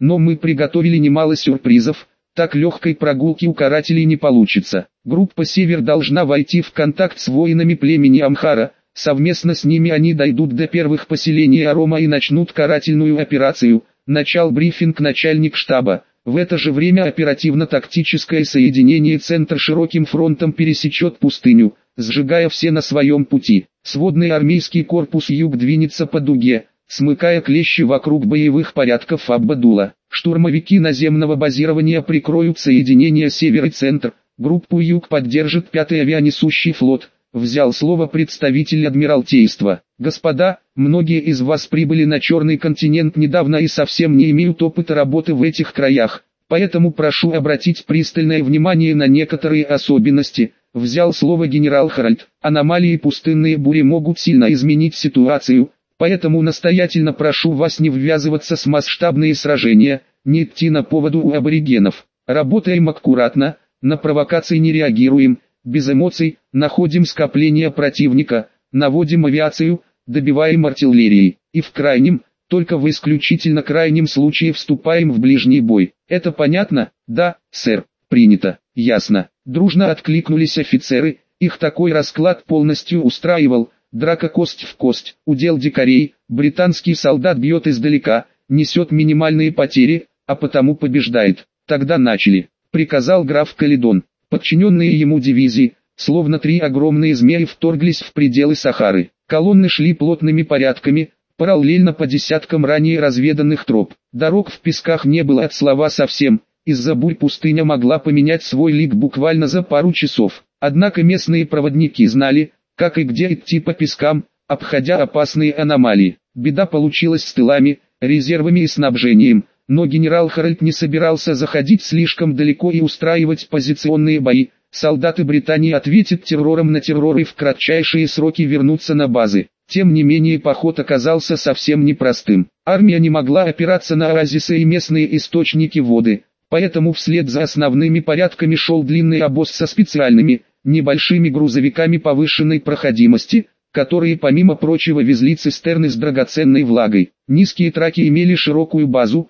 но мы приготовили немало сюрпризов, так легкой прогулки у карателей не получится. Группа «Север» должна войти в контакт с воинами племени Амхара, совместно с ними они дойдут до первых поселений Арома и начнут карательную операцию. Начал брифинг начальник штаба. В это же время оперативно-тактическое соединение «Центр» широким фронтом пересечет пустыню, сжигая все на своем пути. Сводный армейский корпус «Юг» двинется по дуге, смыкая клещи вокруг боевых порядков Аббадула. Штурмовики наземного базирования прикроют соединение «Север» и «Центр». Группу «Юг» поддержит 5-й авианесущий флот. Взял слово представитель Адмиралтейства. Господа, многие из вас прибыли на Черный континент недавно и совсем не имеют опыта работы в этих краях, поэтому прошу обратить пристальное внимание на некоторые особенности. Взял слово генерал Харальд. Аномалии и пустынные бури могут сильно изменить ситуацию, поэтому настоятельно прошу вас не ввязываться в масштабные сражения, не идти на поводу у аборигенов. Работаем аккуратно, на провокации не реагируем, без эмоций, находим скопление противника, наводим авиацию, добиваем артиллерией, и в крайнем, только в исключительно крайнем случае вступаем в ближний бой. Это понятно? Да, сэр, принято, ясно. Дружно откликнулись офицеры, их такой расклад полностью устраивал. Драка кость в кость, удел дикарей, британский солдат бьет издалека, несет минимальные потери, а потому побеждает. Тогда начали, приказал граф Каледон. Подчиненные ему дивизии, словно 3 огромные змеи, вторглись в пределы Сахары. Колонны шли плотными порядками, параллельно по десяткам ранее разведанных троп. Дорог в песках не было от слова совсем, из-за бурь пустыня могла поменять свой лик буквально за пару часов. Однако местные проводники знали, как и где идти по пескам, обходя опасные аномалии. Беда получилась с тылами, резервами и снабжением. Но генерал Харальд не собирался заходить слишком далеко и устраивать позиционные бои. Солдаты Британии ответят террором на террор и в кратчайшие сроки вернутся на базы. Тем не менее поход оказался совсем непростым. Армия не могла опираться на оазисы и местные источники воды, поэтому вслед за основными порядками шел длинный обоз со специальными, небольшими грузовиками повышенной проходимости, которые помимо прочего везли цистерны с драгоценной влагой. Низкие траки имели широкую базу,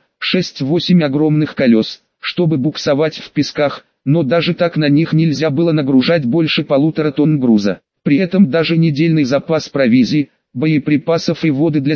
6-8 огромных колес, чтобы буксовать в песках, но даже так на них нельзя было нагружать больше 1,5 тонн груза. При этом даже недельный запас провизии, боеприпасов и воды для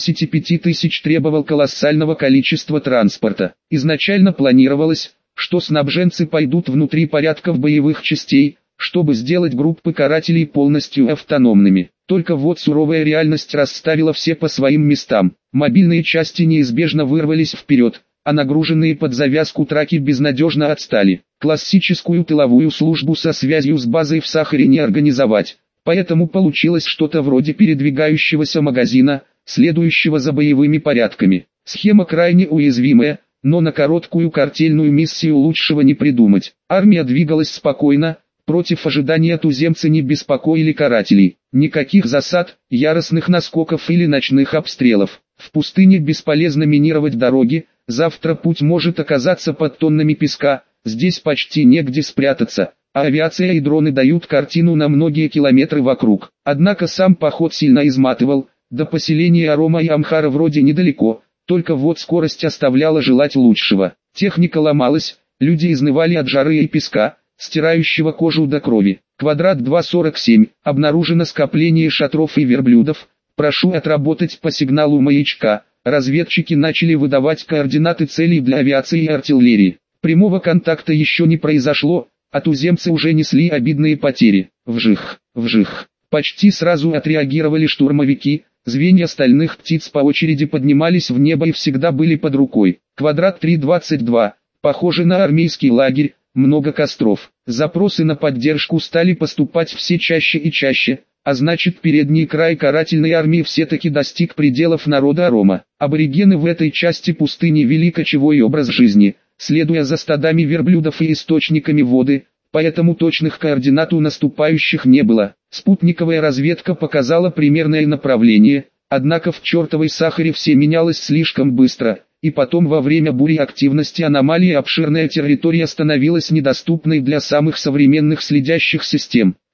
75 тысяч требовал колоссального количества транспорта. Изначально планировалось, что снабженцы пойдут внутри порядков боевых частей, чтобы сделать группы карателей полностью автономными. Только вот суровая реальность расставила все по своим местам. Мобильные части неизбежно вырвались вперед, а нагруженные под завязку траки безнадежно отстали. Классическую тыловую службу со связью с базой в Сахаре не организовать, поэтому получилось что-то вроде передвигающегося магазина, следующего за боевыми порядками. Схема крайне уязвимая, но на короткую картельную миссию лучшего не придумать. Армия двигалась спокойно, против ожидания туземцы не беспокоили карателей. Никаких засад, яростных наскоков или ночных обстрелов. В пустыне бесполезно минировать дороги, завтра путь может оказаться под тоннами песка, здесь почти негде спрятаться, а авиация и дроны дают картину на многие километры вокруг. Однако сам поход сильно изматывал, до поселения Арома и Амхара вроде недалеко, только вот скорость оставляла желать лучшего. Техника ломалась, люди изнывали от жары и песка, стирающего кожу до крови. Квадрат 247. Обнаружено скопление шатров и верблюдов. Прошу отработать по сигналу маячка. Разведчики начали выдавать координаты целей для авиации и артиллерии. Прямого контакта еще не произошло, а туземцы уже несли обидные потери. Вжих, вжих. Почти сразу отреагировали штурмовики. Звенья стальных птиц по очереди поднимались в небо и всегда были под рукой. Квадрат 322. Похоже на армейский лагерь. Много костров. Запросы на поддержку стали поступать все чаще и чаще, а значит передний край карательной армии все-таки достиг пределов народа Арома. Аборигены в этой части пустыни вели кочевой образ жизни, следуя за стадами верблюдов и источниками воды, поэтому точных координат у наступающих не было. Спутниковая разведка показала примерное направление, однако в чертовой Сахаре все менялось слишком быстро. И потом во время бури активности аномалии обширная территория становилась недоступной для самых современных следящих систем.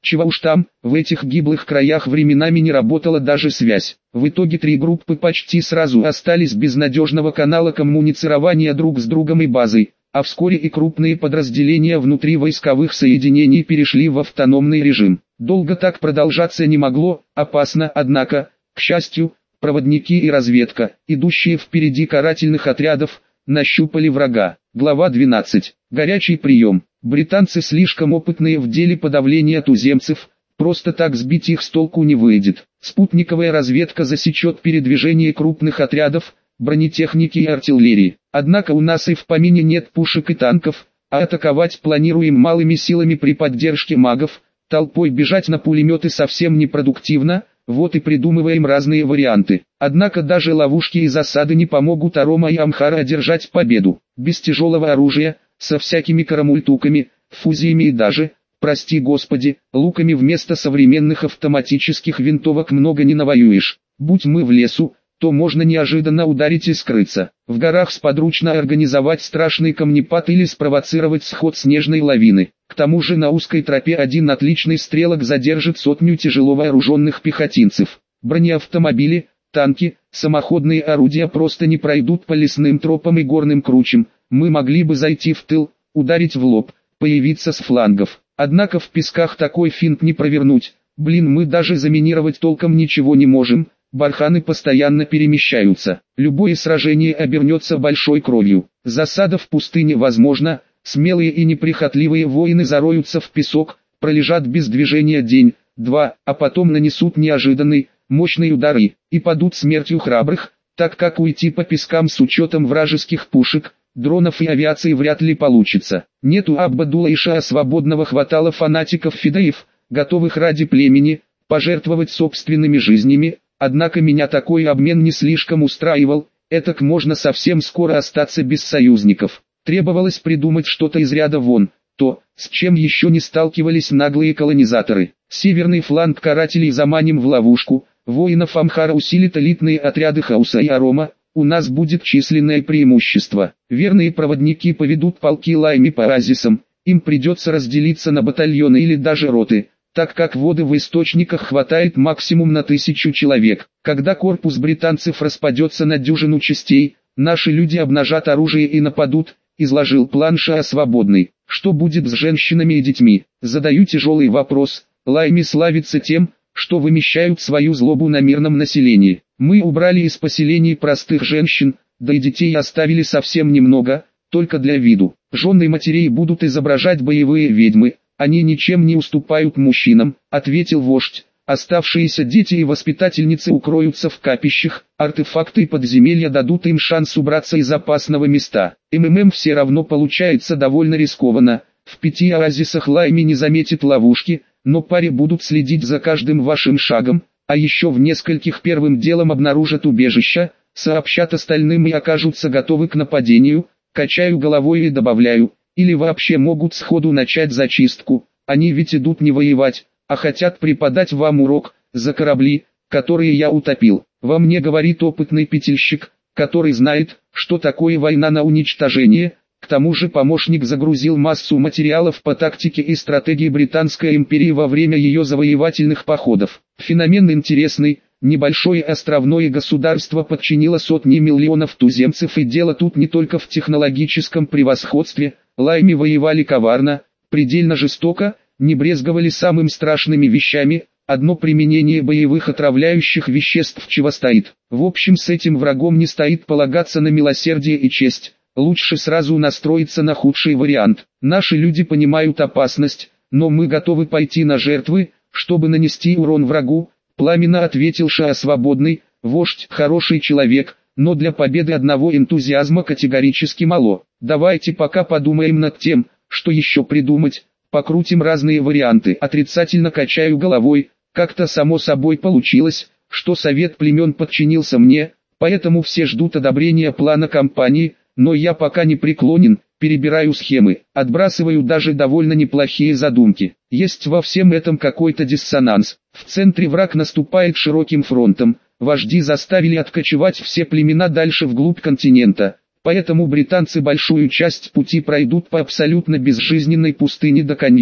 Чего уж там, в этих гиблых краях временами не работала даже связь. В итоге 3 группы почти сразу остались без надежного канала коммуницирования друг с другом и базой, а вскоре и крупные подразделения внутри войсковых соединений перешли в автономный режим. Долго так продолжаться не могло, опасно, однако, к счастью, проводники и разведка, идущие впереди карательных отрядов, нащупали врага. Глава 12. Горячий прием. Британцы слишком опытные в деле подавления туземцев, просто так сбить их с толку не выйдет. Спутниковая разведка засечет передвижение крупных отрядов, бронетехники и артиллерии. Однако у нас и в помине нет пушек и танков, а атаковать планируем малыми силами при поддержке магов, толпой бежать на пулеметы совсем непродуктивно, вот и придумываем разные варианты. Однако даже ловушки и засады не помогут Арома и Амхара одержать победу. Без тяжелого оружия, со всякими карамультуками, фузиями и даже, прости господи, луками вместо современных автоматических винтовок много не навоюешь. Будь мы в лесу, то можно неожиданно ударить и скрыться. В горах сподручно организовать страшный камнепад или спровоцировать сход снежной лавины. К тому же на узкой тропе один отличный стрелок задержит сотню тяжело вооруженных пехотинцев. Бронеавтомобили, танки, самоходные орудия просто не пройдут по лесным тропам и горным кручам. Мы могли бы зайти в тыл, ударить в лоб, появиться с флангов. Однако в песках такой финт не провернуть. Мы даже заминировать толком ничего не можем. Барханы постоянно перемещаются. Любое сражение обернется большой кровью. Засада в пустыне возможна. Смелые и неприхотливые воины зароются в песок, пролежат без движения день, два, а потом нанесут неожиданный, мощный удар и падут смертью храбрых, так как уйти по пескам с учетом вражеских пушек, дронов и авиации вряд ли получится. Нет у Аббадула и Шаа свободного хватало фанатиков-фидаев, готовых ради племени, пожертвовать собственными жизнями, однако меня такой обмен не слишком устраивал, этак можно совсем скоро остаться без союзников. Требовалось придумать что-то из ряда вон, то, с чем еще не сталкивались наглые колонизаторы. Северный фланг карателей заманим в ловушку, воинов Амхара усилит элитные отряды Хауса и Арома, у нас будет численное преимущество. Верные проводники поведут полки Лайми по оазисам, им придется разделиться на батальоны или даже роты, так как воды в источниках хватает максимум на 1000 человек. Когда корпус британцев распадется на дюжину частей, наши люди обнажат оружие и нападут, изложил план Шаа свободный. Что будет с женщинами и детьми? Задаю тяжелый вопрос. Лайми славится тем, что вымещают свою злобу на мирном населении. Мы убрали из поселений простых женщин, да и детей оставили совсем немного, только для виду. Жены матерей будут изображать боевые ведьмы, они ничем не уступают мужчинам, ответил вождь. Оставшиеся дети и воспитательницы укроются в капищах, артефакты и подземелья дадут им шанс убраться из опасного места. Все равно получается довольно рискованно. В 5 оазисах Лайми не заметит ловушки, но паре будут следить за каждым вашим шагом, а еще в нескольких первым делом обнаружат убежища, сообщат остальным и окажутся готовы к нападению. Качаю головой и добавляю, или вообще могут сходу начать зачистку, они ведь идут не воевать, а хотят преподать вам урок за корабли, которые я утопил. Во мне говорит опытный петельщик, который знает, что такое война на уничтожение. К тому же помощник загрузил массу материалов по тактике и стратегии Британской империи во время ее завоевательных походов. Феномен интересный. Небольшое островное государство подчинило сотни миллионов туземцев, и дело тут не только в технологическом превосходстве. Лайми воевали коварно, предельно жестоко, не брезговали самым страшными вещами, одно применение боевых отравляющих веществ чего стоит. В общем, с этим врагом не стоит полагаться на милосердие и честь, лучше сразу настроиться на худший вариант. Наши люди понимают опасность, но мы готовы пойти на жертвы, чтобы нанести урон врагу, пламенно ответил Шаа свободный. Вождь хороший человек, но для победы одного энтузиазма категорически мало. Давайте пока подумаем над тем, что еще придумать. Покрутим разные варианты. Отрицательно качаю головой. Как-то само собой получилось, что совет племен подчинился мне, поэтому все ждут одобрения плана кампании, но я пока не преклонен, перебираю схемы, отбрасываю даже довольно неплохие задумки. Есть во всем этом какой-то диссонанс. В центре враг наступает широким фронтом, вожди заставили откочевать все племена дальше вглубь континента. Поэтому британцы большую часть пути пройдут по абсолютно безжизненной пустыне до каньонов.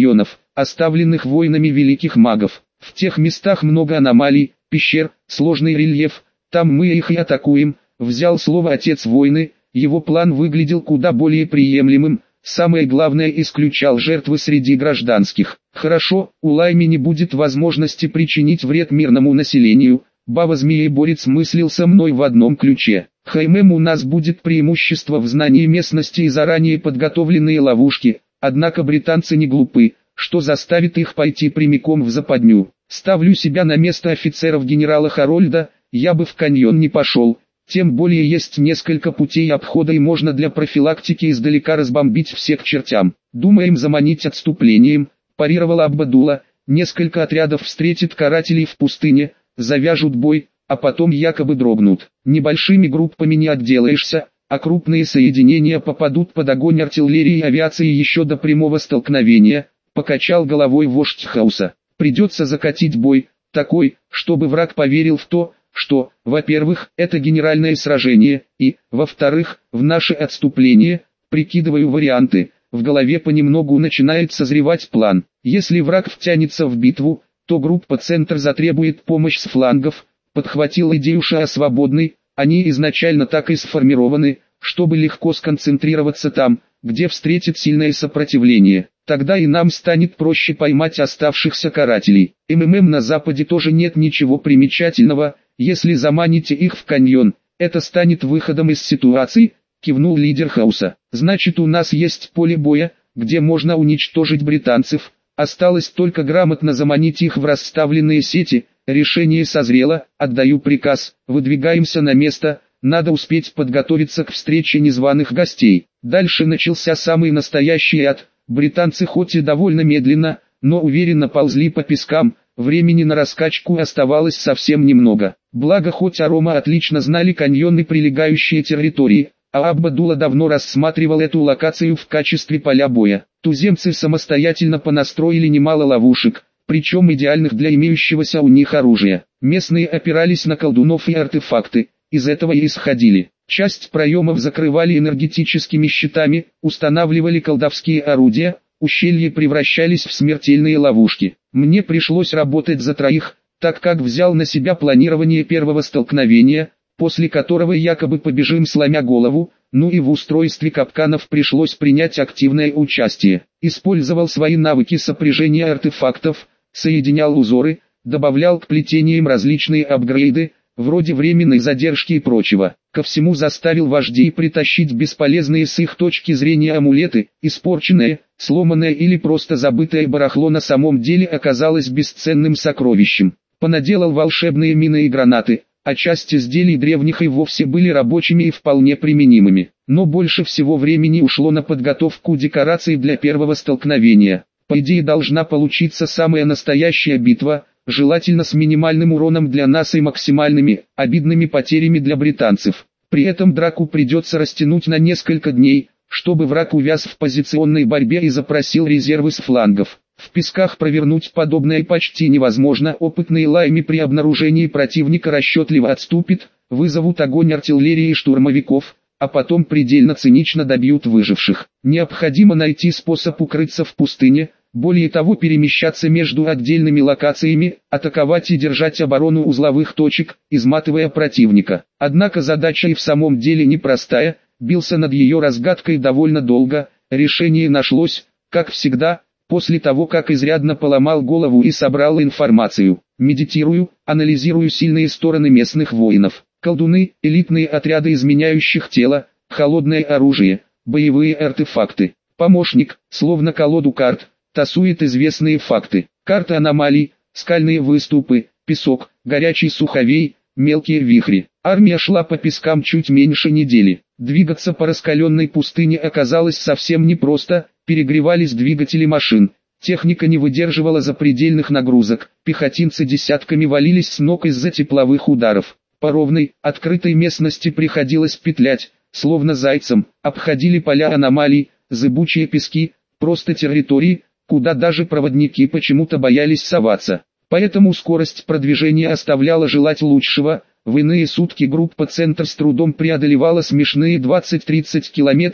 оставленных воинами великих магов. В тех местах много аномалий, пещер, сложный рельеф, там мы их и атакуем, взял слово отец войны, его план выглядел куда более приемлемым, самое главное исключал жертвы среди гражданских. Хорошо, у Лайми не будет возможности причинить вред мирному населению, Баба-змееборец мыслил со мной в одном ключе. У нас будет преимущество в знании местности и заранее подготовленные ловушки, однако британцы не глупы, что заставит их пойти прямиком в западню. Ставлю себя на место офицеров генерала Харольда, я бы в каньон не пошел, тем более есть несколько путей обхода и можно для профилактики издалека разбомбить всех к чертям. Думаем заманить отступлением, парировала Аббадула, несколько отрядов встретит карателей в пустыне, завяжут бой, а потом якобы дрогнут. Небольшими группами не отделаешься, а крупные соединения попадут под огонь артиллерии и авиации еще до прямого столкновения, покачал головой вождь Хауса. Придется закатить бой, такой, чтобы враг поверил в то, что, во-первых, это генеральное сражение, и, во-вторых, в наше отступление, прикидываю варианты, в голове понемногу начинает созревать план. Если враг втянется в битву, то группа «Центр» затребует помощь с флангов, подхватил идею Шаа Свободный, они изначально так и сформированы, чтобы легко сконцентрироваться там, где встретит сильное сопротивление. Тогда и нам станет проще поймать оставшихся карателей. На Западе тоже нет ничего примечательного, если заманите их в каньон, это станет выходом из ситуации, кивнул лидер Хауса. Значит, у нас есть поле боя, где можно уничтожить британцев, осталось только грамотно заманить их в расставленные сети. Решение созрело, отдаю приказ, выдвигаемся на место, надо успеть подготовиться к встрече незваных гостей. Дальше начался самый настоящий ад. Британцы хоть и довольно медленно, но уверенно ползли по пескам, времени на раскачку оставалось совсем немного. Благо хоть Арома отлично знали каньоны и прилегающие территории, а Аббадула давно рассматривал эту локацию в качестве поля боя. Туземцы самостоятельно понастроили немало ловушек, причем идеальных для имеющегося у них оружия. Местные опирались на колдунов и артефакты, из этого и исходили. Часть проемов закрывали энергетическими щитами, устанавливали колдовские орудия, ущелья превращались в смертельные ловушки. Мне пришлось работать за троих, так как взял на себя планирование первого столкновения, после которого якобы побежим сломя голову, ну и в устройстве капканов пришлось принять активное участие. Использовал свои навыки сопряжения артефактов, соединял узоры, добавлял к плетениям различные апгрейды, вроде временной задержки и прочего. Ко всему заставил вождей притащить бесполезные с их точки зрения амулеты, испорченное, сломанное или просто забытое барахло на самом деле оказалось бесценным сокровищем. Понаделал волшебные мины и гранаты, а часть изделий древних и вовсе были рабочими и вполне применимыми. Но больше всего времени ушло на подготовку декораций для первого столкновения. По идее должна получиться самая настоящая битва, желательно с минимальным уроном для нас и максимальными, обидными потерями для британцев. При этом драку придется растянуть на несколько дней, чтобы враг увяз в позиционной борьбе и запросил резервы с флангов. В песках провернуть подобное почти невозможно, опытные Лайми при обнаружении противника расчетливо отступит, вызовут огонь артиллерии и штурмовиков, а потом предельно цинично добьют выживших. Необходимо найти способ укрыться в пустыне, более того перемещаться между отдельными локациями, атаковать и держать оборону узловых точек, изматывая противника. Однако задача и в самом деле непростая, бился над ее разгадкой довольно долго, решение нашлось, как всегда, после того как изрядно поломал голову и собрал информацию. Медитирую, анализирую сильные стороны местных воинов. Колдуны, элитные отряды изменяющих тело, холодное оружие, боевые артефакты. Помощник, словно колоду карт, тасует известные факты. Карта аномалий, скальные выступы, песок, горячий суховей, мелкие вихри. Армия шла по пескам чуть меньше недели. Двигаться по раскаленной пустыне оказалось совсем непросто, перегревались двигатели машин. Техника не выдерживала запредельных нагрузок, пехотинцы десятками валились с ног из-за тепловых ударов. По ровной, открытой местности приходилось петлять, словно зайцам, обходили поля аномалий, зыбучие пески, просто территории, куда даже проводники почему-то боялись соваться. Поэтому скорость продвижения оставляла желать лучшего, в иные сутки группа «Центр» с трудом преодолевала смешные 20-30 километров,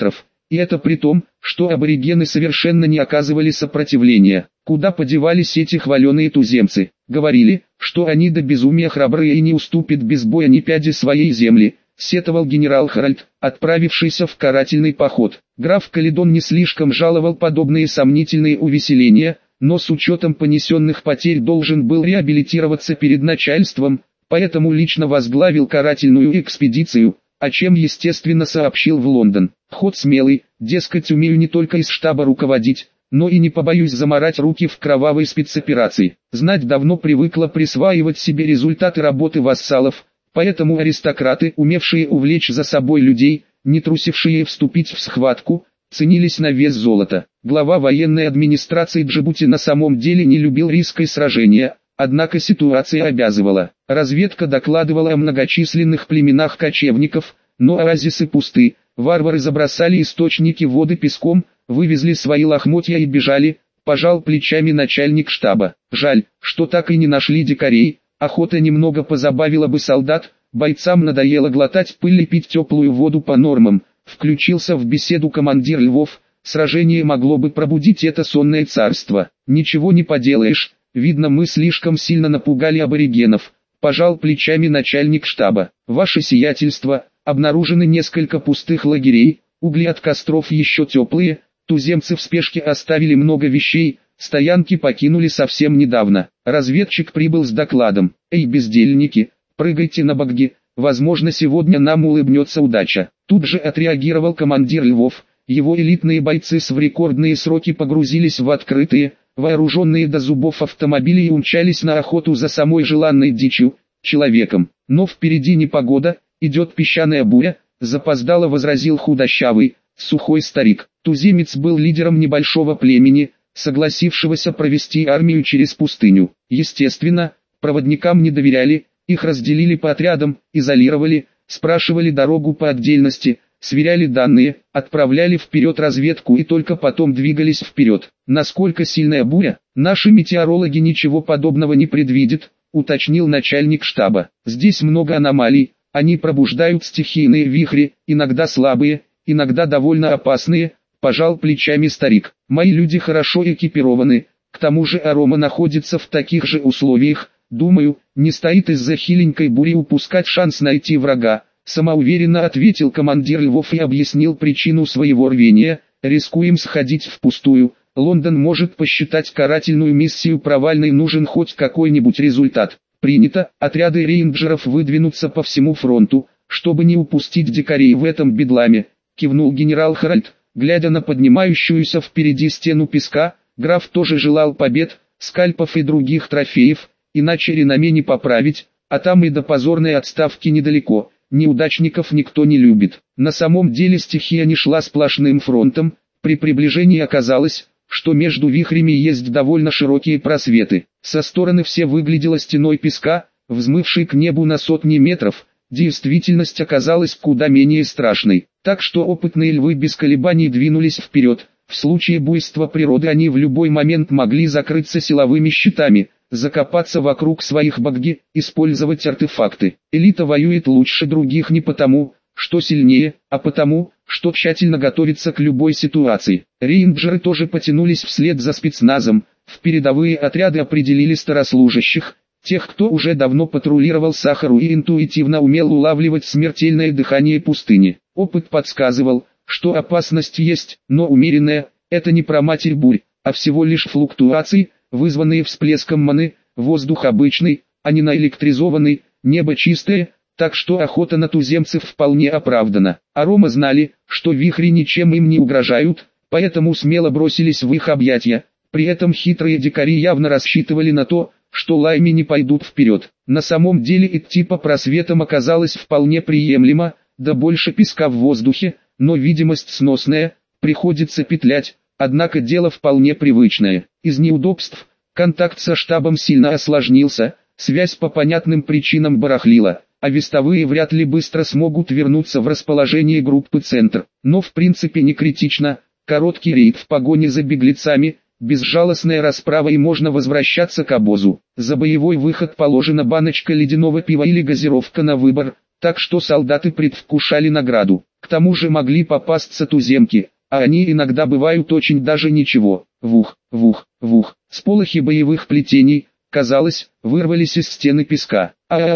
и это при том, что аборигены совершенно не оказывали сопротивления. Куда подевались эти хваленые туземцы? Говорили, что они до безумия храбрые и не уступят без боя ни пяди своей земли, сетовал генерал Харальд, отправившийся в карательный поход. Граф Каледон не слишком жаловал подобные сомнительные увеселения, но с учетом понесенных потерь должен был реабилитироваться перед начальством, поэтому лично возглавил карательную экспедицию, о чем естественно сообщил в Лондон. Ход смелый, дескать, умею не только из штаба руководить, но и не побоюсь замарать руки в кровавой спецоперации. Знать давно привыкла присваивать себе результаты работы вассалов, поэтому аристократы, умевшие увлечь за собой людей, не трусившие вступить в схватку, ценились на вес золота. Глава военной администрации Джибути на самом деле не любил риска и сражения, однако ситуация обязывала. Разведка докладывала о многочисленных племенах кочевников, но оазисы пусты, варвары забросали источники воды песком, вывезли свои лохмотья и бежали, пожал плечами начальник штаба. Жаль, что так и не нашли дикарей, охота немного позабавила бы солдат, бойцам надоело глотать пыль и пить теплую воду по нормам, включился в беседу командир Львов, сражение могло бы пробудить это сонное царство. Ничего не поделаешь, видно, мы слишком сильно напугали аборигенов, пожал плечами начальник штаба. Ваше сиятельство, обнаружены несколько пустых лагерей, угли от костров еще теплые, туземцы в спешке оставили много вещей, стоянки покинули совсем недавно. Разведчик прибыл с докладом. Эй, бездельники, прыгайте на багги, возможно, сегодня нам улыбнется удача. Тут же отреагировал командир Львов, его элитные бойцы в рекордные сроки погрузились в открытые, вооруженные до зубов автомобили и умчались на охоту за самой желанной дичью, человеком. Но впереди непогода, идет песчаная буря, запоздало возразил худощавый, сухой старик. Туземец был лидером небольшого племени, согласившегося провести армию через пустыню. Естественно, проводникам не доверяли, их разделили по отрядам, изолировали, спрашивали дорогу по отдельности, сверяли данные, отправляли вперед разведку и только потом двигались вперед. Насколько сильная буря, наши метеорологи ничего подобного не предвидят, уточнил начальник штаба. Здесь много аномалий, они пробуждают стихийные вихри, иногда слабые, иногда довольно опасные, пожал плечами старик. Мои люди хорошо экипированы, к тому же Арома находится в таких же условиях, думаю, не стоит из-за хиленькой бури упускать шанс найти врага. Самоуверенно ответил командир Львов и объяснил причину своего рвения: рискуем сходить впустую, Лондон может посчитать карательную миссию провальной, нужен хоть какой-нибудь результат. Принято, отряды рейнджеров выдвинутся по всему фронту, чтобы не упустить дикарей в этом бедламе, кивнул генерал Харальд, глядя на поднимающуюся впереди стену песка. Граф тоже желал побед, скальпов и других трофеев, иначе реноме не поправить, а там и до позорной отставки недалеко. Неудачников никто не любит. На самом деле стихия не шла сплошным фронтом, при приближении оказалось, что между вихрями есть довольно широкие просветы. Со стороны все выглядело стеной песка, взмывшей к небу на сотни метров. Действительность оказалась куда менее страшной, так что опытные львы без колебаний двинулись вперед. В случае буйства природы они в любой момент могли закрыться силовыми щитами, закопаться вокруг своих багги, использовать артефакты. Элита воюет лучше других не потому, что сильнее, а потому, что тщательно готовится к любой ситуации. Рейнджеры тоже потянулись вслед за спецназом, в передовые отряды определили старослужащих, тех, кто уже давно патрулировал Сахару и интуитивно умел улавливать смертельное дыхание пустыни. Опыт подсказывал, что опасность есть, но умеренная, это не про матерь бурь, а всего лишь флуктуации, вызванные всплеском маны. Воздух обычный, а не наэлектризованный, небо чистое, так что охота на туземцев вполне оправдана. Арома знали, что вихри ничем им не угрожают, поэтому смело бросились в их объятия. При этом хитрые дикари явно рассчитывали на то, что лайми не пойдут вперед. На самом деле идти по просветам оказалось вполне приемлемо, да больше песка в воздухе, но видимость сносная, приходится петлять, однако дело вполне привычное. Из неудобств, контакт со штабом сильно осложнился, связь по понятным причинам барахлила, а вестовые вряд ли быстро смогут вернуться в расположение группы «Центр». Но в принципе не критично, короткий рейд в погоне за беглецами, безжалостная расправа и можно возвращаться к обозу. За боевой выход положена баночка ледяного пива или газировка на выбор, так что солдаты предвкушали награду. К тому же могли попасться туземки, а они иногда бывают очень даже ничего. Вух, вух, вух. Сполохи боевых плетений, казалось, вырвались из стены песка.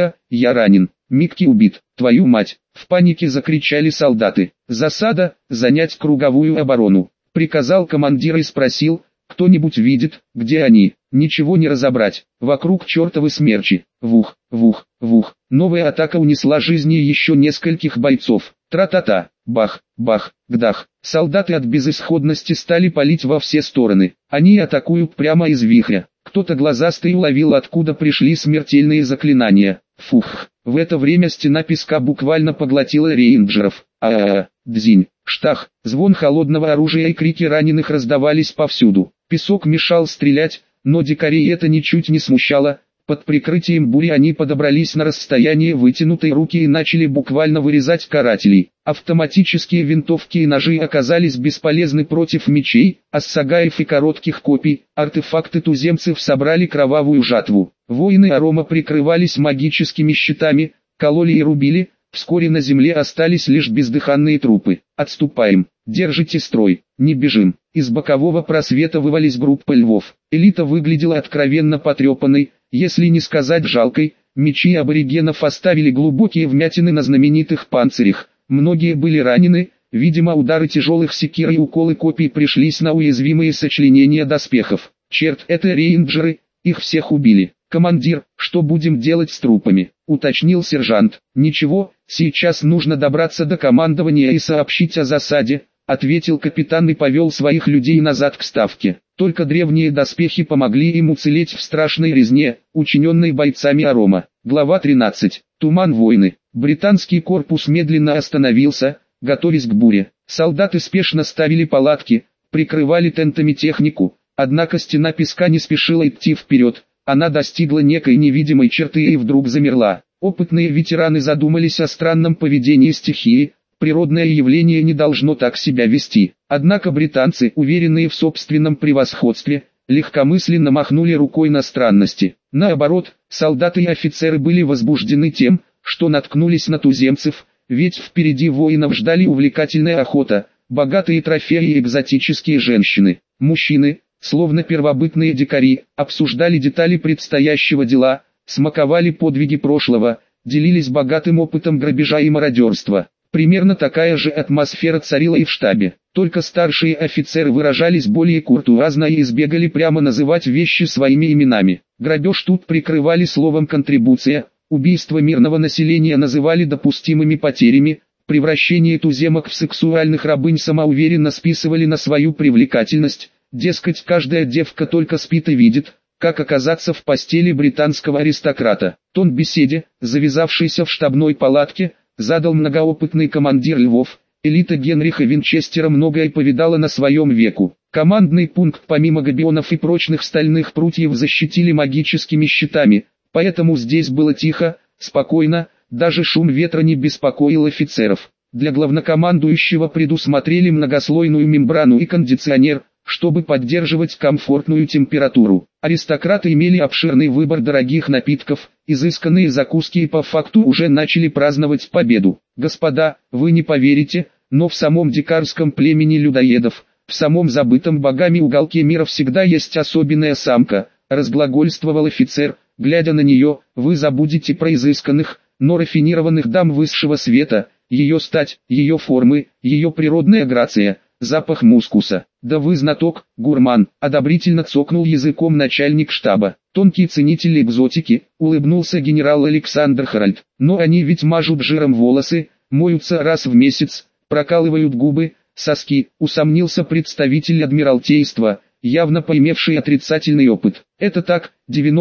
Я ранен. Микки убит. Твою мать! В панике закричали солдаты. Засада, занять круговую оборону. Приказал командир и спросил, кто-нибудь видит, где они? Ничего не разобрать. Вокруг чертовы смерчи. Вух, вух, вух. Новая атака унесла жизни еще нескольких бойцов. Тра-та-та. Бах, бах, гдах. Солдаты от безысходности стали палить во все стороны. Они атакуют прямо из вихря. Кто-то глазастый уловил, откуда пришли смертельные заклинания. Фух. В это время стена песка буквально поглотила рейнджеров. Дзинь, штах. Звон холодного оружия и крики раненых раздавались повсюду. Песок мешал стрелять, но дикарей это ничуть не смущало. Под прикрытием бури они подобрались на расстояние вытянутой руки и начали буквально вырезать карателей. Автоматические винтовки и ножи оказались бесполезны против мечей, ассагаев и коротких копий. Артефакты туземцев собрали кровавую жатву. Воины Арома прикрывались магическими щитами, кололи и рубили. Вскоре на земле остались лишь бездыханные трупы. Отступаем, держите строй, не бежим. Из бокового просвета вывалились группы львов. Элита выглядела откровенно потрепанной, если не сказать жалкой. Мечи аборигенов оставили глубокие вмятины на знаменитых панцирях. Многие были ранены, видимо удары тяжелых секир и уколы копий пришлись на уязвимые сочленения доспехов. Черт, это рейнджеры, их всех убили. «Командир, что будем делать с трупами?» — уточнил сержант. «Ничего, сейчас нужно добраться до командования и сообщить о засаде», — ответил капитан и повел своих людей назад к ставке. Только древние доспехи помогли им уцелеть в страшной резне, учиненной бойцами Арома. Глава 13. Туман войны. Британский корпус медленно остановился, готовясь к буре. Солдаты спешно ставили палатки, прикрывали тентами технику, однако стена песка не спешила идти вперед. Она достигла некой невидимой черты и вдруг замерла. Опытные ветераны задумались о странном поведении стихии. Природное явление не должно так себя вести. Однако британцы, уверенные в собственном превосходстве, легкомысленно махнули рукой на странности. Наоборот, солдаты и офицеры были возбуждены тем, что наткнулись на туземцев, ведь впереди воинов ждали увлекательная охота, богатые трофеи и экзотические женщины. Мужчины, словно первобытные дикари, обсуждали детали предстоящего дела, смаковали подвиги прошлого, делились богатым опытом грабежа и мародерства. Примерно такая же атмосфера царила и в штабе, только старшие офицеры выражались более куртуазно и избегали прямо называть вещи своими именами. Грабеж тут прикрывали словом «контрибуция», убийство мирного населения называли допустимыми потерями, превращение туземок в сексуальных рабынь самоуверенно списывали на свою привлекательность. Дескать, каждая девка только спит и видит, как оказаться в постели британского аристократа. Тон беседе, завязавшийся в штабной палатке, задал многоопытный командир львов. Элита Генриха Винчестера многое повидала на своем веку. Командный пункт помимо габионов и прочных стальных прутьев защитили магическими щитами, поэтому здесь было тихо, спокойно, даже шум ветра не беспокоил офицеров. Для главнокомандующего предусмотрели многослойную мембрану и кондиционер, чтобы поддерживать комфортную температуру. Аристократы имели обширный выбор дорогих напитков, изысканные закуски и по факту уже начали праздновать победу. Господа, вы не поверите, но в самом дикарском племени людоедов, в самом забытом богами уголке мира всегда есть особенная самка, разглагольствовал офицер, глядя на нее, вы забудете про изысканных, но рафинированных дам высшего света, ее стать, ее формы, ее природная грация, запах мускуса. Да вы знаток, гурман, одобрительно цокнул языком начальник штаба. Тонкий ценитель экзотики, улыбнулся генерал Александр Харальд. Но они ведь мажут жиром волосы, моются раз в месяц, прокалывают губы, соски, усомнился представитель адмиралтейства, явно поимевший отрицательный опыт. Это так,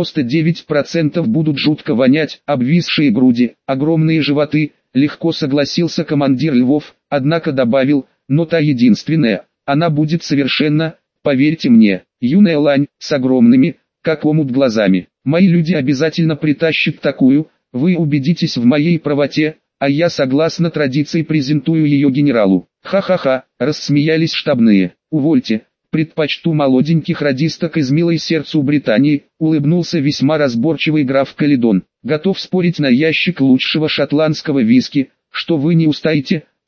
99% будут жутко вонять, обвисшие груди, огромные животы, легко согласился командир львов, однако добавил, но та единственная, она будет совершенно, поверьте мне, юная лань, с огромными, как омут глазами. Мои люди обязательно притащат такую, вы убедитесь в моей правоте, а я согласно традиции презентую ее генералу. Ха-ха-ха, рассмеялись штабные. Увольте, предпочту молоденьких радисток из милой сердцу Британии, улыбнулся весьма разборчивый граф Каледон. Готов спорить на ящик лучшего шотландского виски, что вы не устоите,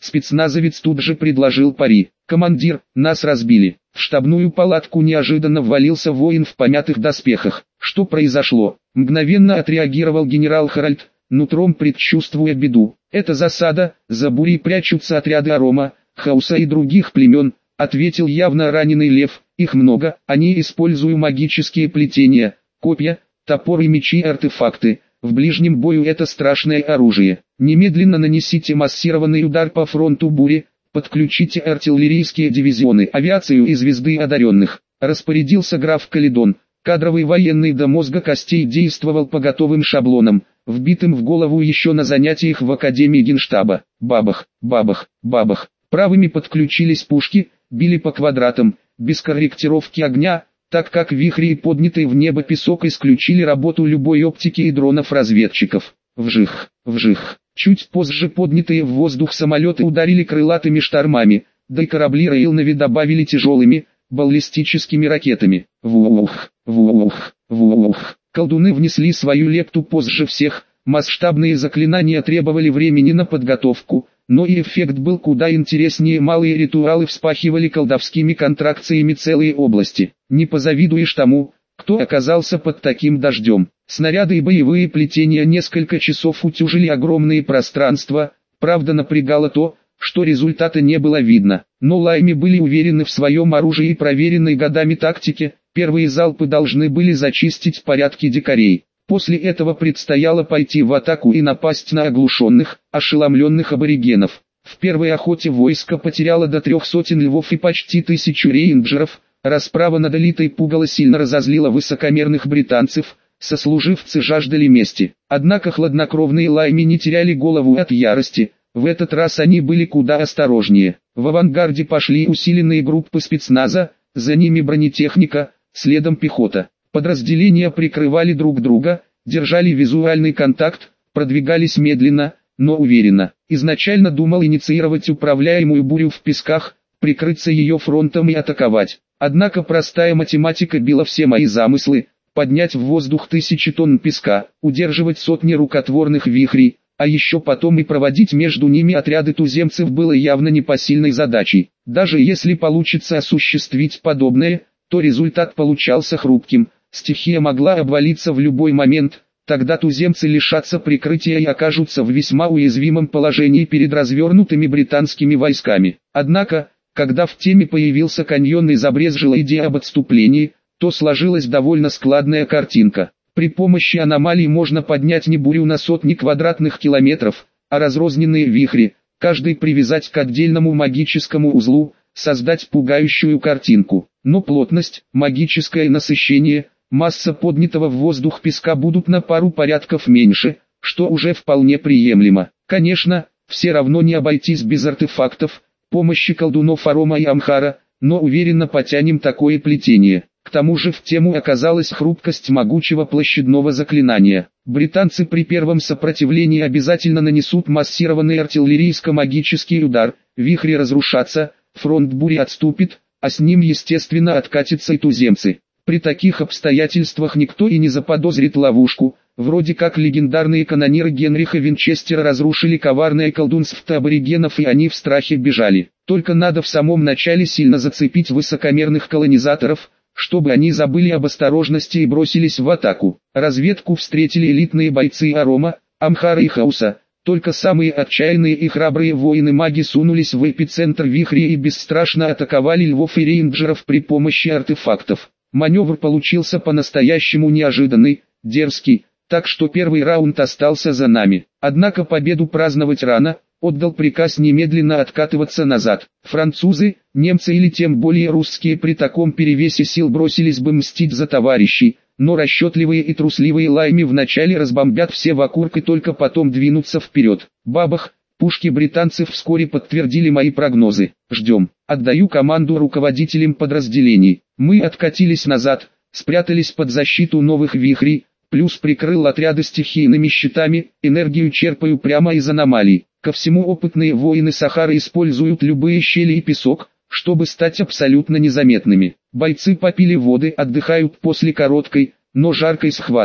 Спецназовец тут же предложил пари. «Командир, нас разбили». В штабную палатку неожиданно ввалился воин в помятых доспехах. Что произошло? Мгновенно отреагировал генерал Харальд, нутром предчувствуя беду. «Это засада, за бурей прячутся отряды Арома, Хауса и других племен», ответил явно раненый лев. «Их много, они используют магические плетения, копья, топоры, мечи и артефакты. В ближнем бою это страшное оружие. Немедленно нанесите массированный удар по фронту бури, подключите артиллерийские дивизионы, авиацию и звезды одаренных», распорядился граф Каледон. Кадровый военный до мозга костей действовал по готовым шаблонам, вбитым в голову еще на занятиях в Академии Генштаба. Бабах, бабах, бабах. Правыми подключились пушки, били по квадратам, без корректировки огня, так как вихри и поднятый в небо песок исключили работу любой оптики и дронов-разведчиков. Вжих, вжих. Чуть позже поднятые в воздух самолеты ударили крылатыми штормами, да и корабли Рейлнави добавили тяжелыми, баллистическими ракетами. Вух, вух, вух. Колдуны внесли свою лепту позже всех, масштабные заклинания требовали времени на подготовку, но и эффект был куда интереснее. Малые ритуалы вспахивали колдовскими контракциями целые области. Не позавидуешь тому, кто оказался под таким дождем. Снаряды и боевые плетения несколько часов утюжили огромные пространства, правда напрягало то, что результата не было видно. Но лайми были уверены в своем оружии и проверенной годами тактике. Первые залпы должны были зачистить порядки дикарей. После этого предстояло пойти в атаку и напасть на оглушенных, ошеломленных аборигенов. В первой охоте войско потеряло до 300 львов и почти 1000 рейнджеров. Расправа над элитой пугала сильно разозлила высокомерных британцев, сослуживцы жаждали мести. Однако хладнокровные лайми не теряли голову от ярости, в этот раз они были куда осторожнее. В авангарде пошли усиленные группы спецназа, за ними бронетехника, следом пехота. Подразделения прикрывали друг друга, держали визуальный контакт, продвигались медленно, но уверенно. Изначально думал инициировать управляемую бурю в песках, прикрыться ее фронтом и атаковать. Однако простая математика била все мои замыслы: поднять в воздух 1000 тонн песка, удерживать сотни рукотворных вихрей, а еще потом и проводить между ними отряды туземцев было явно непосильной задачей. Даже если получится осуществить подобное, то результат получался хрупким. Стихия могла обвалиться в любой момент, тогда туземцы лишатся прикрытия и окажутся в весьма уязвимом положении перед развернутыми британскими войсками. Однако, когда в теме появился каньон и забрезжила идея об отступлении, то сложилась довольно складная картинка. При помощи аномалий можно поднять не бурю на сотни квадратных километров, а разрозненные вихри, каждый привязать к отдельному магическому узлу, создать пугающую картинку. Но плотность, магическое насыщение, масса поднятого в воздух песка будут на пару порядков меньше, что уже вполне приемлемо. Конечно, все равно не обойтись без артефактов, помощи колдунов Арома и Амхара, но уверенно потянем такое плетение. К тому же в тему оказалась хрупкость могучего площадного заклинания. Британцы при первом сопротивлении обязательно нанесут массированный артиллерийско-магический удар, вихри разрушатся, фронт бури отступит, а с ним естественно откатятся и туземцы. При таких обстоятельствах никто и не заподозрит ловушку. Вроде как легендарные канониры Генриха Винчестера разрушили коварное колдунство аборигенов, и они в страхе бежали. Только надо в самом начале сильно зацепить высокомерных колонизаторов, чтобы они забыли об осторожности и бросились в атаку. Разведку встретили элитные бойцы Арома, Амхара и Хауса. Только самые отчаянные и храбрые воины-маги сунулись в эпицентр вихря и бесстрашно атаковали львов и рейнджеров при помощи артефактов. Маневр получился по-настоящему неожиданный, дерзкий, так что первый раунд остался за нами. Однако победу праздновать рано, отдал приказ немедленно откатываться назад. Французы, немцы или тем более русские при таком перевесе сил бросились бы мстить за товарищей, но расчетливые и трусливые лайми вначале разбомбят все вокруг и только потом двинутся вперед. Бабах! Пушки британцев вскоре подтвердили мои прогнозы. Ждем. Отдаю команду руководителям подразделений. Мы откатились назад, спрятались под защиту новых вихрей, плюс прикрыл отряды стихийными щитами, энергию черпаю прямо из аномалий. Ко всему опытные воины Сахары используют любые щели и песок, чтобы стать абсолютно незаметными. Бойцы попили воды, отдыхают после короткой, но жаркой схватки.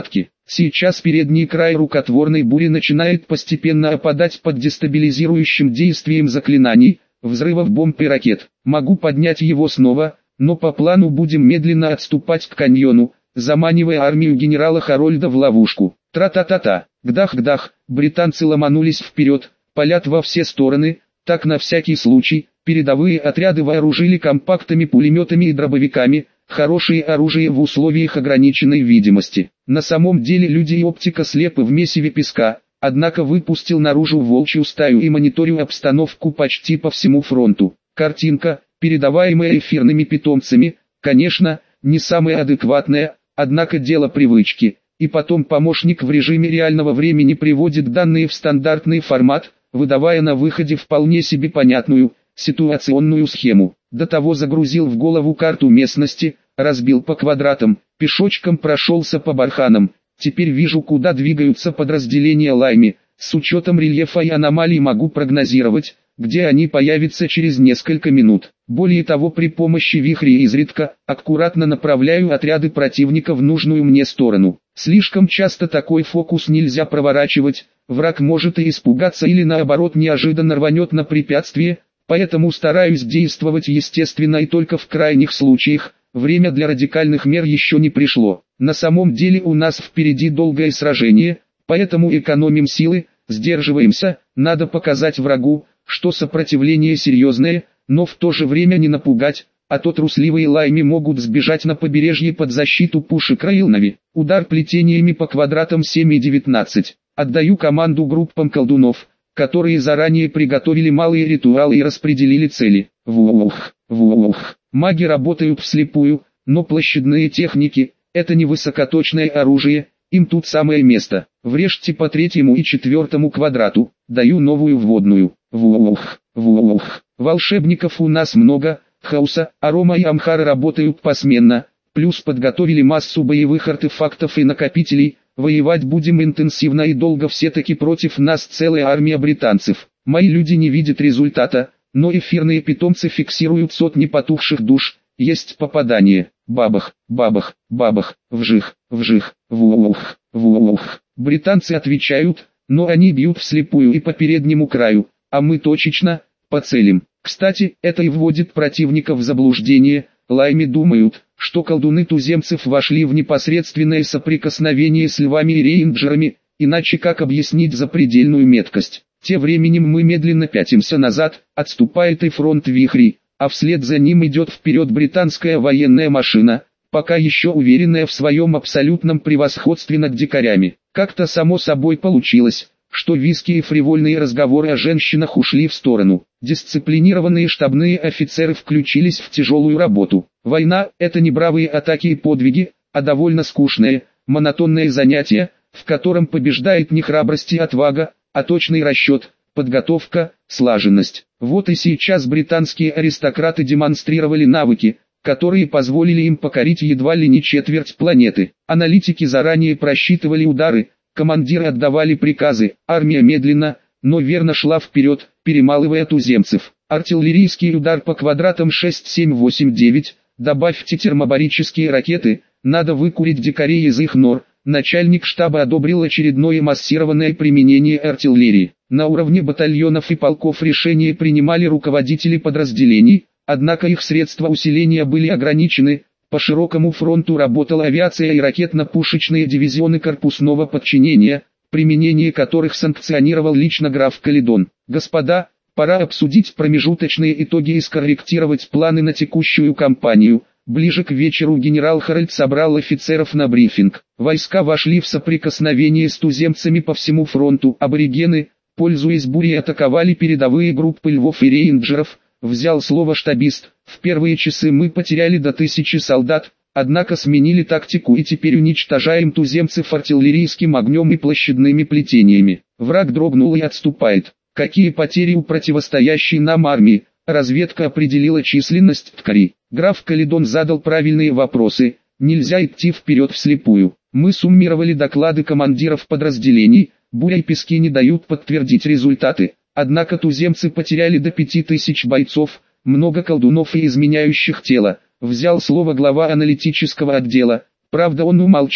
Сейчас передний край рукотворной бури начинает постепенно опадать под дестабилизирующим действием заклинаний, взрывов бомб и ракет. Могу поднять его снова, но по плану будем медленно отступать к каньону, заманивая армию генерала Харольда в ловушку. Тра-та-та-та, гдах-гдах, британцы ломанулись вперед, палят во все стороны, так на всякий случай, передовые отряды вооружили компактами, пулеметами и дробовиками, хорошее оружие в условиях ограниченной видимости. На самом деле люди и оптика слепы в месиве песка, однако выпустил наружу волчью стаю и мониторю обстановку почти по всему фронту. Картинка, передаваемая эфирными питомцами, конечно, не самая адекватная, однако дело привычки, и потом помощник в режиме реального времени приводит данные в стандартный формат, выдавая на выходе вполне себе понятную, ситуационную схему. До того загрузил в голову карту местности, разбил по квадратам, пешочком прошелся по барханам, теперь вижу, куда двигаются подразделения Лайми, с учетом рельефа и аномалий могу прогнозировать, где они появятся через несколько минут. Более того, при помощи вихря изредка, аккуратно направляю отряды противника в нужную мне сторону. Слишком часто такой фокус нельзя проворачивать, враг может и испугаться или наоборот неожиданно рванет на препятствие, поэтому стараюсь действовать естественно и только в крайних случаях, время для радикальных мер еще не пришло. На самом деле у нас впереди долгое сражение, поэтому экономим силы, сдерживаемся, надо показать врагу, что сопротивление серьезное, но в то же время не напугать, а то трусливые Лайми могут сбежать на побережье под защиту пушек Раилнави. Удар плетениями по квадратам 7 и 19. Отдаю команду группам колдунов, которые заранее приготовили малые ритуалы и распределили цели. Вух, вух. Маги работают вслепую, но площадные техники – это не высокоточное оружие, им тут самое место. Врежьте по 3-му и 4-му квадрату, даю новую вводную. Вух, вух. Волшебников у нас много, Хаоса, Арома и Амхара работают посменно, плюс подготовили массу боевых артефактов и накопителей. Воевать будем интенсивно и долго, все-таки против нас целая армия британцев. Мои люди не видят результата, но эфирные питомцы фиксируют сотни потухших душ, есть попадание. Бабах, бабах, бабах, вжих, вжих, вух, вух. Британцы отвечают, но они бьют вслепую и по переднему краю, а мы точечно, по целям. Кстати, это и вводит противника в заблуждение. Лайми думают, что колдуны туземцев вошли в непосредственное соприкосновение с львами и рейнджерами, иначе как объяснить запредельную меткость. Тем временем мы медленно пятимся назад, отступает и фронт вихрей, а вслед за ним идет вперед британская военная машина, пока еще уверенная в своем абсолютном превосходстве над дикарями. Как-то само собой получилось, что виски и фривольные разговоры о женщинах ушли в сторону. Дисциплинированные штабные офицеры включились в тяжелую работу. Война – это не бравые атаки и подвиги, а довольно скучное, монотонное занятие, в котором побеждает не храбрость и отвага, а точный расчет, подготовка, слаженность. Вот и сейчас британские аристократы демонстрировали навыки, которые позволили им покорить едва ли не четверть планеты. Аналитики заранее просчитывали удары, командиры отдавали приказы, армия медленно, но верно шла вперед, перемалывая туземцев. Артиллерийский удар по квадратам 6, 7, 8, 9, добавьте термобарические ракеты, надо выкурить дикарей из их нор. Начальник штаба одобрил очередное массированное применение артиллерии. На уровне батальонов и полков решения принимали руководители подразделений, однако их средства усиления были ограничены. По широкому фронту работала авиация и ракетно-пушечные дивизионы корпусного подчинения, применение которых санкционировал лично граф Каледон. Господа, пора обсудить промежуточные итоги и скорректировать планы на текущую кампанию. Ближе к вечеру генерал Харольд собрал офицеров на брифинг. Войска вошли в соприкосновение с туземцами по всему фронту. Аборигены, пользуясь бурей, атаковали передовые группы львов и рейнджеров. Взял слово штабист. В первые часы мы потеряли до 1000 солдат, однако сменили тактику и теперь уничтожаем туземцев артиллерийским огнем и площадными плетениями. Враг дрогнул и отступает. Какие потери у противостоящей нам армии? Разведка определила численность ткарей. Граф Каледон задал правильные вопросы. Нельзя идти вперед вслепую. Мы суммировали доклады командиров подразделений. Буря и пески не дают подтвердить результаты. Однако туземцы потеряли до 5000 бойцов, много колдунов и изменяющих тело. Взял слово глава аналитического отдела. Правда, он умолчал,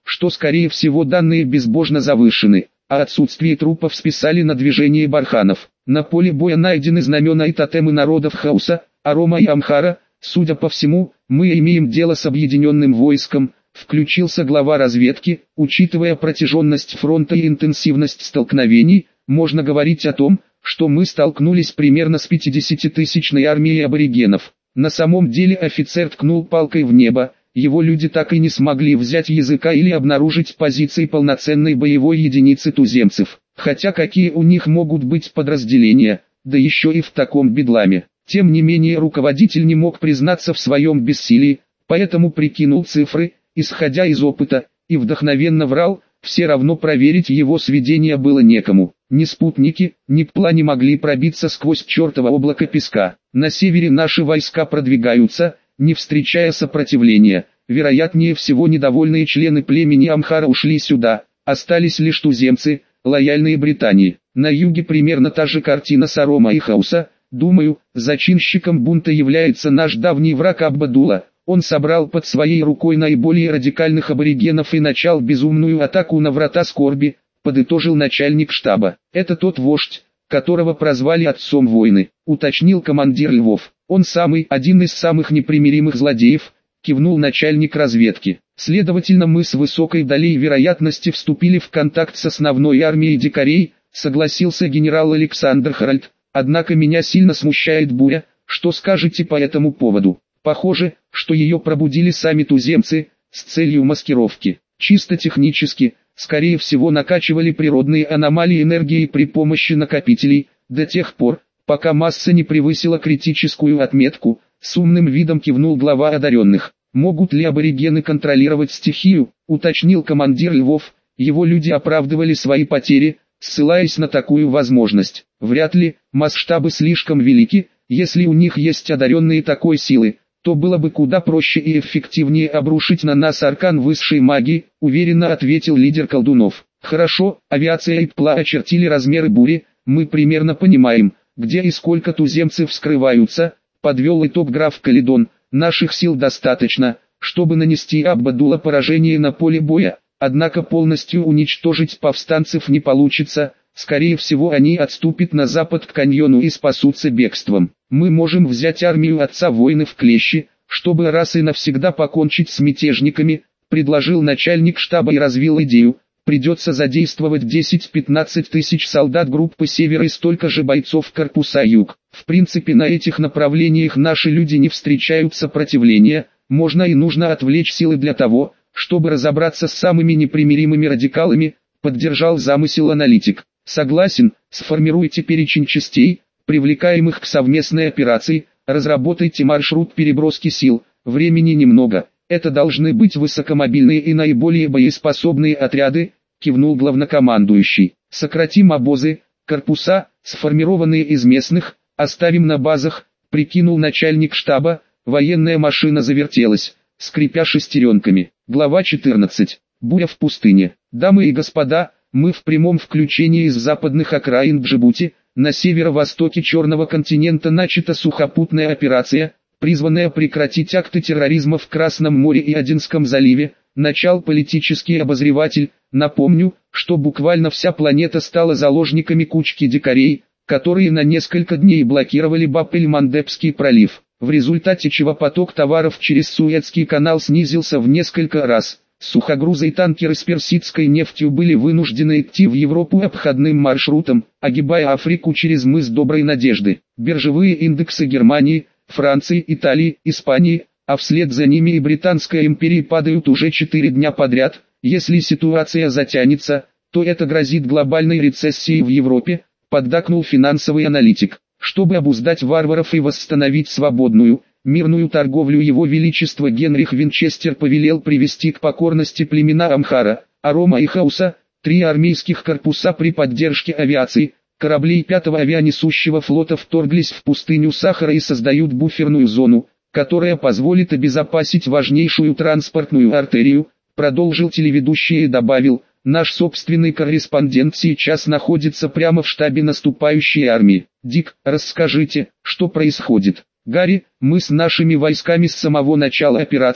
что скорее всего данные безбожно завышены, а отсутствие трупов списали на движение барханов. На поле боя найдены знамена и тотемы народов Хауса, Арома и Амхара. Судя по всему, мы имеем дело с объединенным войском, включился глава разведки. Учитывая протяженность фронта и интенсивность столкновений, можно говорить о том, что мы столкнулись примерно с 50-тысячной армией аборигенов. На самом деле офицер ткнул палкой в небо, его люди так и не смогли взять языка или обнаружить позиции полноценной боевой единицы туземцев. Хотя какие у них могут быть подразделения, да еще и в таком бедламе. Тем не менее руководитель не мог признаться в своем бессилии, поэтому прикинул цифры, исходя из опыта, и вдохновенно врал. Все равно проверить его сведения было некому. Ни спутники, ни ПЛА не могли пробиться сквозь чертово облако песка. На севере наши войска продвигаются, не встречая сопротивления. Вероятнее всего недовольные члены племени Амхара ушли сюда, остались лишь туземцы, лояльные Британии. На юге примерно та же картина с Арома и Хауса. Думаю, зачинщиком бунта является наш давний враг Аббадула. Он собрал под своей рукой наиболее радикальных аборигенов и начал безумную атаку на врата скорби, подытожил начальник штаба. Это тот вождь, которого прозвали отцом войны, уточнил командир Львов. Он один из самых непримиримых злодеев, кивнул начальник разведки. Следовательно, мы с высокой долей вероятности вступили в контакт с основной армией дикарей, согласился генерал Александр Харальд. Однако меня сильно смущает буря, что скажете по этому поводу? Похоже, что ее пробудили сами туземцы, с целью маскировки. Чисто технически, скорее всего накачивали природные аномалии энергии при помощи накопителей, до тех пор, пока масса не превысила критическую отметку, с умным видом кивнул глава одаренных. Могут ли аборигены контролировать стихию, уточнил командир Львов, его люди оправдывали свои потери, ссылаясь на такую возможность. Вряд ли, масштабы слишком велики, если у них есть одаренные такой силы, то было бы куда проще и эффективнее обрушить на нас аркан высшей магии, уверенно ответил лидер колдунов. Хорошо, авиация и ПЛА очертили размеры бури, мы примерно понимаем, где и сколько туземцев скрываются, подвел итог граф Каледон. Наших сил достаточно, чтобы нанести Аббадула поражение на поле боя, однако полностью уничтожить повстанцев не получится. Скорее всего они отступят на запад к каньону и спасутся бегством. Мы можем взять армию отца войны в клещи, чтобы раз и навсегда покончить с мятежниками, предложил начальник штаба и развил идею. Придется задействовать 10-15 тысяч солдат группы Севера и столько же бойцов корпуса Юг. В принципе на этих направлениях наши люди не встречают сопротивления, можно и нужно отвлечь силы для того, чтобы разобраться с самыми непримиримыми радикалами, поддержал замысел аналитик. Согласен, сформируйте перечень частей, привлекаемых к совместной операции, разработайте маршрут переброски сил, времени немного. Это должны быть высокомобильные и наиболее боеспособные отряды, кивнул главнокомандующий. Сократим обозы, корпуса, сформированные из местных, оставим на базах, прикинул начальник штаба. Военная машина завертелась, скрипя шестеренками. Глава 14. Буря в пустыне. Дамы и господа, мы в прямом включении из западных окраин Джибути. На северо-востоке Черного континента начата сухопутная операция, призванная прекратить акты терроризма в Красном море и Аденском заливе. Начал политический обозреватель. Напомню, что буквально вся планета стала заложниками кучки дикарей, которые на несколько дней блокировали Баб-эль-Мандебский пролив, в результате чего поток товаров через Суэцкий канал снизился в несколько раз. Сухогрузы и танкеры с персидской нефтью были вынуждены идти в Европу обходным маршрутом, огибая Африку через мыс Доброй Надежды. Биржевые индексы Германии, Франции, Италии, Испании, а вслед за ними и Британской империи падают уже 4 дня подряд. Если ситуация затянется, то это грозит глобальной рецессией в Европе, поддакнул финансовый аналитик. Чтобы обуздать варваров и восстановить свободную, мирную торговлю, его величество Генрих Винчестер повелел привести к покорности племена Амхара, Арома и Хауса, 3 армейских корпуса при поддержке авиации, кораблей 5-го авианесущего флота вторглись в пустыню Сахара и создают буферную зону, которая позволит обезопасить важнейшую транспортную артерию, продолжил телеведущий и добавил: наш собственный корреспондент сейчас находится прямо в штабе наступающей армии. Дик, расскажите, что происходит? Гарри, мы с нашими войсками с самого начала операции,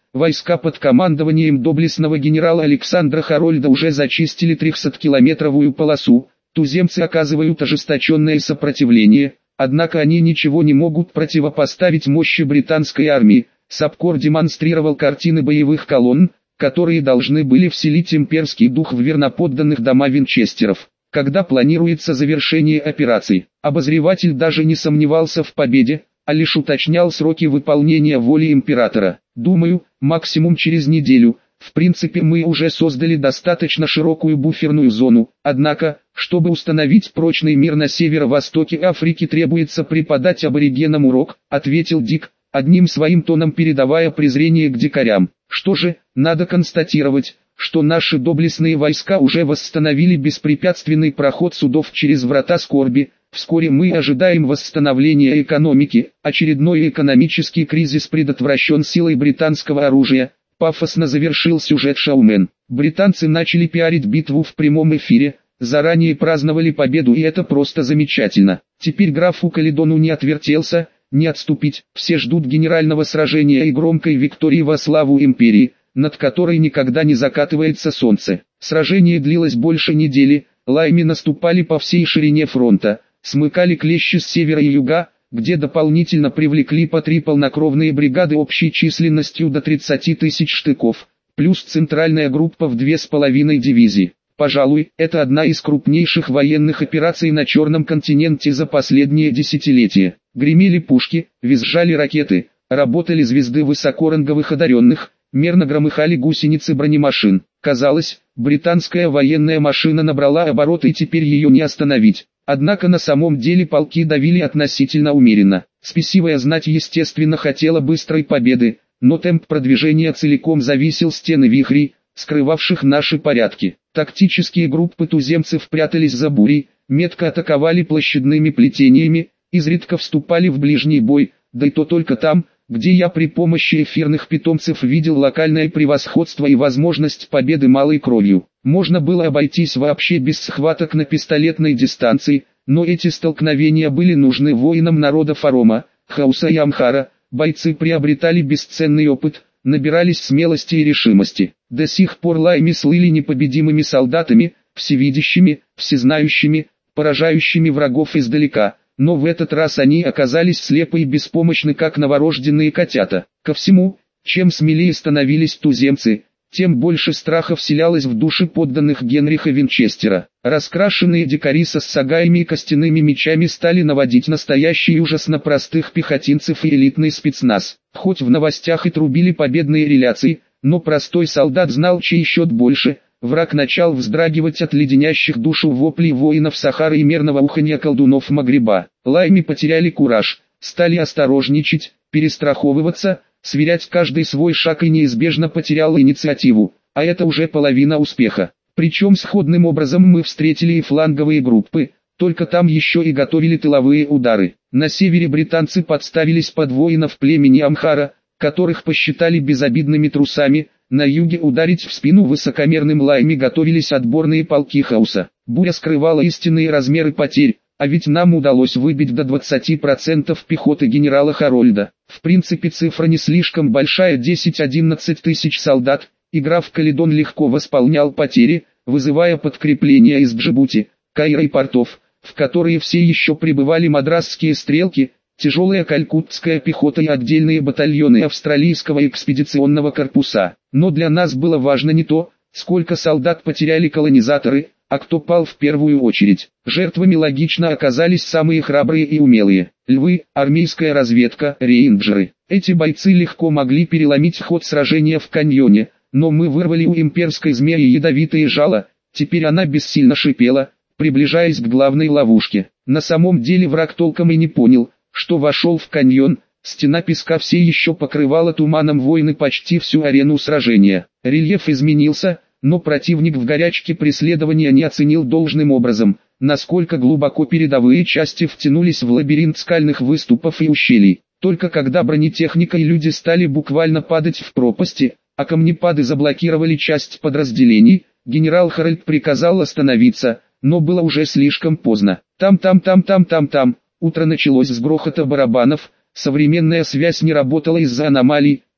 войска под командованием доблестного генерала Александра Харольда уже зачистили 300-километровую полосу. Туземцы оказывают ожесточенное сопротивление, однако они ничего не могут противопоставить мощи британской армии. Сапкор демонстрировал картины боевых колонн, которые должны были вселить имперский дух в верноподданных дома винчестеров. Когда планируется завершение операции, обозреватель даже не сомневался в победе, а лишь уточнял сроки выполнения воли императора. Думаю, максимум через неделю. В принципе, мы уже создали достаточно широкую буферную зону, однако, чтобы установить прочный мир на северо-востоке Африки, требуется преподать аборигенам урок, ответил Дик, одним своим тоном передавая презрение к дикарям. Что же, надо констатировать, что наши доблестные войска уже восстановили беспрепятственный проход судов через врата скорби. Вскоре мы ожидаем восстановления экономики. Очередной экономический кризис предотвращен силой британского оружия. Пафосно завершил сюжет шоумен. Британцы начали пиарить битву в прямом эфире, заранее праздновали победу, и это просто замечательно. Теперь графу Каледону не отвертелся, не отступить. Все ждут генерального сражения и громкой виктории во славу империи, над которой никогда не закатывается солнце. Сражение длилось больше недели, лайми наступали по всей ширине фронта, смыкали клещи с севера и юга, где дополнительно привлекли по 3 полнокровные бригады общей численностью до 30 тысяч штыков, плюс центральная группа в 2,5 дивизии. Пожалуй, это одна из крупнейших военных операций на Черном континенте за последние десятилетия. Гремели пушки, визжали ракеты, работали звезды высокоранговых одаренных, мерно громыхали гусеницы бронемашин. Казалось, британская военная машина набрала обороты и теперь ее не остановить. Однако на самом деле полки давили относительно умеренно. Спесивая знать естественно хотела быстрой победы, но темп продвижения целиком зависел стены вихрей, скрывавших наши порядки. Тактические группы туземцев прятались за бурей, метко атаковали площадными плетениями, изредка вступали в ближний бой, да и то только там, где я при помощи эфирных питомцев видел локальное превосходство и возможность победы малой кровью. Можно было обойтись вообще без схваток на пистолетной дистанции, но эти столкновения были нужны воинам народа Фарома, Хауса и Амхара. Бойцы приобретали бесценный опыт, набирались смелости и решимости. До сих пор лайми слыли непобедимыми солдатами, всевидящими, всезнающими, поражающими врагов издалека. Но в этот раз они оказались слепы и беспомощны, как новорожденные котята. Ко всему, чем смелее становились туземцы, тем больше страха вселялось в души подданных Генриха Винчестера. Раскрашенные дикари со сагаями и костяными мечами стали наводить настоящий ужас на простых пехотинцев и элитный спецназ. Хоть в новостях и трубили победные реляции, но простой солдат знал, чей счет больше. Враг начал вздрагивать от леденящих душу воплей воинов Сахары и мерного уханья колдунов Магриба. Лайми потеряли кураж, стали осторожничать, перестраховываться, сверять каждый свой шаг и неизбежно потерял инициативу, а это уже половина успеха. Причем сходным образом мы встретили и фланговые группы, только там еще и готовили тыловые удары. На севере британцы подставились под воинов племени Амхара, которых посчитали безобидными трусами. На юге ударить в спину высокомерным лайми готовились отборные полки Хауса. Буря скрывала истинные размеры потерь, а ведь нам удалось выбить до 20% пехоты генерала Харольда. В принципе цифра не слишком большая, 10-11 тысяч солдат, и граф Каледон легко восполнял потери, вызывая подкрепления из Джибути, Каира и портов, в которые все еще прибывали мадрасские стрелки, тяжелая калькуттская пехота и отдельные батальоны австралийского экспедиционного корпуса. Но для нас было важно не то, сколько солдат потеряли колонизаторы, а кто пал в первую очередь. Жертвами логично оказались самые храбрые и умелые. Львы, армейская разведка, рейнджеры. Эти бойцы легко могли переломить ход сражения в каньоне, но мы вырвали у имперской змеи ядовитое жало, теперь она бессильно шипела, приближаясь к главной ловушке. На самом деле враг толком и не понял, что вошел в каньон. Стена песка все еще покрывала туманом войны почти всю арену сражения. Рельеф изменился, но противник в горячке преследования не оценил должным образом, насколько глубоко передовые части втянулись в лабиринт скальных выступов и ущелий. Только когда бронетехника и люди стали буквально падать в пропасти, а камнепады заблокировали часть подразделений, генерал Харольд приказал остановиться, но было уже слишком поздно. Там. Утро началось с грохота барабанов. Современная связь не работала из-за аномалий,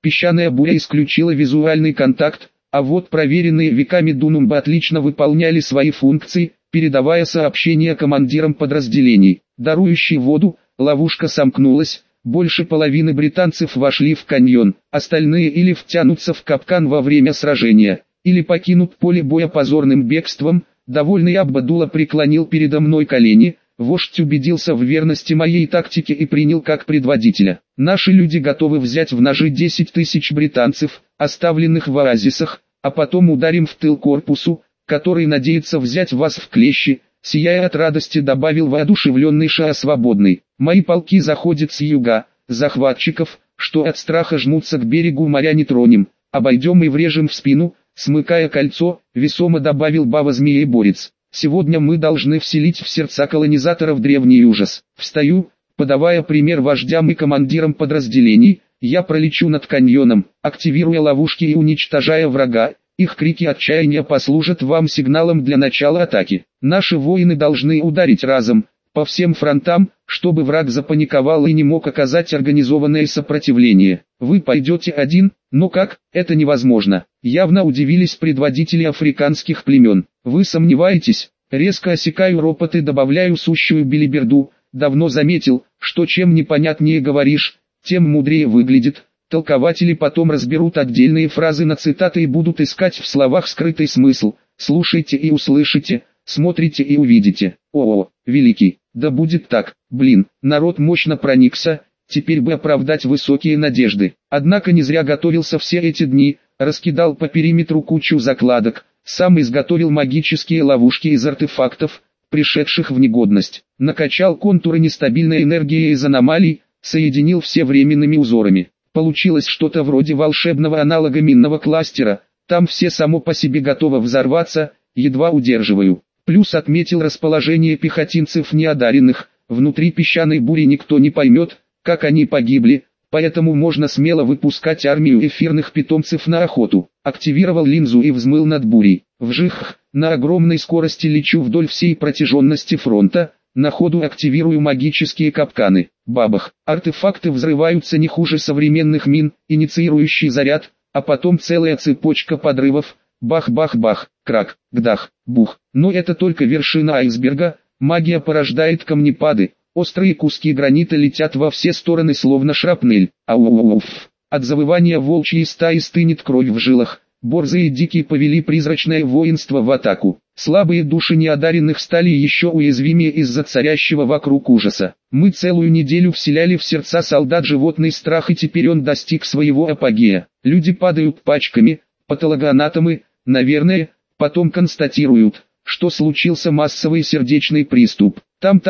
Песчаная буря исключила визуальный контакт, а вот проверенные веками дунумбы отлично выполняли свои функции, передавая сообщения командирам подразделений. Дарующий воду, ловушка сомкнулась, больше половины британцев вошли в каньон, остальные или втянутся в капкан во время сражения, или покинут поле боя позорным бегством. Довольный Аббадулла преклонил передо мной колени. Вождь убедился в верности моей тактике и принял как предводителя. Наши люди готовы взять в ножи 10 тысяч британцев, оставленных в оазисах, а потом ударим в тыл корпусу, который надеется взять вас в клещи, сияя от радости, добавил воодушевленный Шаа Свободный. Мои полки заходят с юга, захватчиков, что от страха жмутся к берегу моря, не тронем, обойдем и врежем в спину, смыкая кольцо, весомо добавил Бава Змееборец. Сегодня мы должны вселить в сердца колонизаторов древний ужас. Встаю, подавая пример вождям и командирам подразделений, я пролечу над каньоном, активируя ловушки и уничтожая врага. Их крики отчаяния послужат вам сигналом для начала атаки. Наши воины должны ударить разом, по всем фронтам, чтобы враг запаниковал и не мог оказать организованное сопротивление. Вы пойдете один, но как, это невозможно. Явно удивились предводители африканских племен. Вы сомневаетесь? Резко осекаю ропот и добавляю сущую белиберду. Давно заметил, что чем непонятнее говоришь, тем мудрее выглядит. Толкователи потом разберут отдельные фразы на цитаты и будут искать в словах скрытый смысл. Слушайте и услышите, смотрите и увидите. О, великий, да будет так. Блин, народ мощно проникся, теперь бы оправдать высокие надежды. Однако не зря готовился все эти дни, раскидал по периметру кучу закладок, сам изготовил магические ловушки из артефактов, пришедших в негодность. Накачал контуры нестабильной энергией из аномалий, соединил все временными узорами. Получилось что-то вроде волшебного аналога минного кластера, там все само по себе готово взорваться, едва удерживаю. Плюс отметил расположение пехотинцев неодаренных, внутри песчаной бури никто не поймет, как они погибли, поэтому можно смело выпускать армию эфирных питомцев на охоту. Активировал линзу и взмыл над бурей. Вжих, на огромной скорости лечу вдоль всей протяженности фронта. На ходу активирую магические капканы. Бабах. Артефакты взрываются не хуже современных мин, инициирующий заряд, а потом целая цепочка подрывов. Бах-бах-бах, крак, гдах, бух. Но это только вершина айсберга. Магия порождает камнепады. Острые куски гранита летят во все стороны словно шрапнель. Ау-ау-ау. От завывания волчьей стаи стынет кровь в жилах. Борзые дикие повели призрачное воинство в атаку. Слабые души неодаренных стали еще уязвимее из-за царящего вокруг ужаса. Мы целую неделю вселяли в сердца солдат животный страх, и теперь он достиг своего апогея. Люди падают пачками, патологоанатомы, наверное, потом констатируют, что случился массовый сердечный приступ. Там,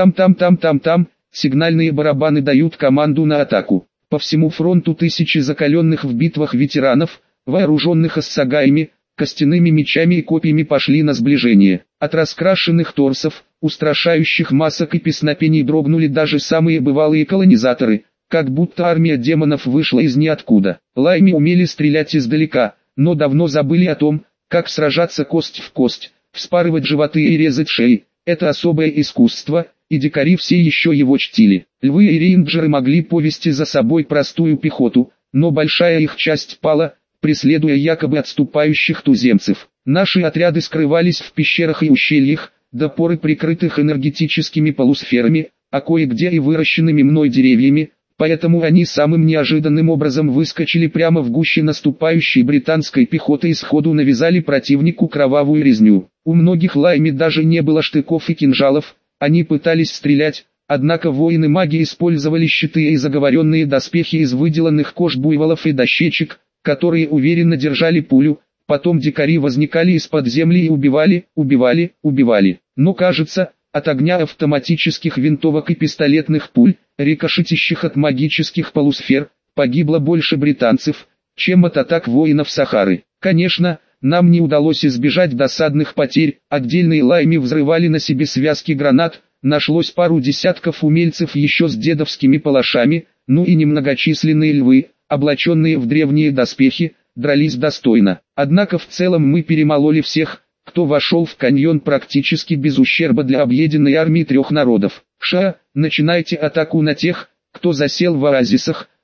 сигнальные барабаны дают команду на атаку. По всему фронту тысячи закаленных в битвах ветеранов, вооруженных ассагаями, костяными мечами и копьями, пошли на сближение. От раскрашенных торсов, устрашающих масок и песнопений дрогнули даже самые бывалые колонизаторы, как будто армия демонов вышла из ниоткуда. Лайми умели стрелять издалека, но давно забыли о том, как сражаться кость в кость, вспарывать животы и резать шеи. Это особое искусство, и дикари все еще его чтили. Львы и рейнджеры могли повести за собой простую пехоту, но большая их часть пала, преследуя якобы отступающих туземцев. Наши отряды скрывались в пещерах и ущельях, до поры прикрытых энергетическими полусферами, а кое-где и выращенными мной деревьями, поэтому они самым неожиданным образом выскочили прямо в гуще наступающей британской пехоты и сходу навязали противнику кровавую резню. У многих лайми даже не было штыков и кинжалов, они пытались стрелять, однако воины-маги использовали щиты и заговоренные доспехи из выделанных кож буйволов и дощечек, которые уверенно держали пулю. Потом дикари возникали из-под земли и убивали. Но кажется, от огня автоматических винтовок и пистолетных пуль, рикошетящих от магических полусфер, погибло больше британцев, чем от атак воинов Сахары. Конечно, нам не удалось избежать досадных потерь, отдельные лайми взрывали на себе связки гранат, нашлось пару десятков умельцев еще с дедовскими палашами, ну и немногочисленные львы, облаченные в древние доспехи, дрались достойно. Однако в целом мы перемололи всех, кто вошел в каньон практически без ущерба для объединенной армии трех народов. Начинайте атаку на тех, кто засел в оазисах,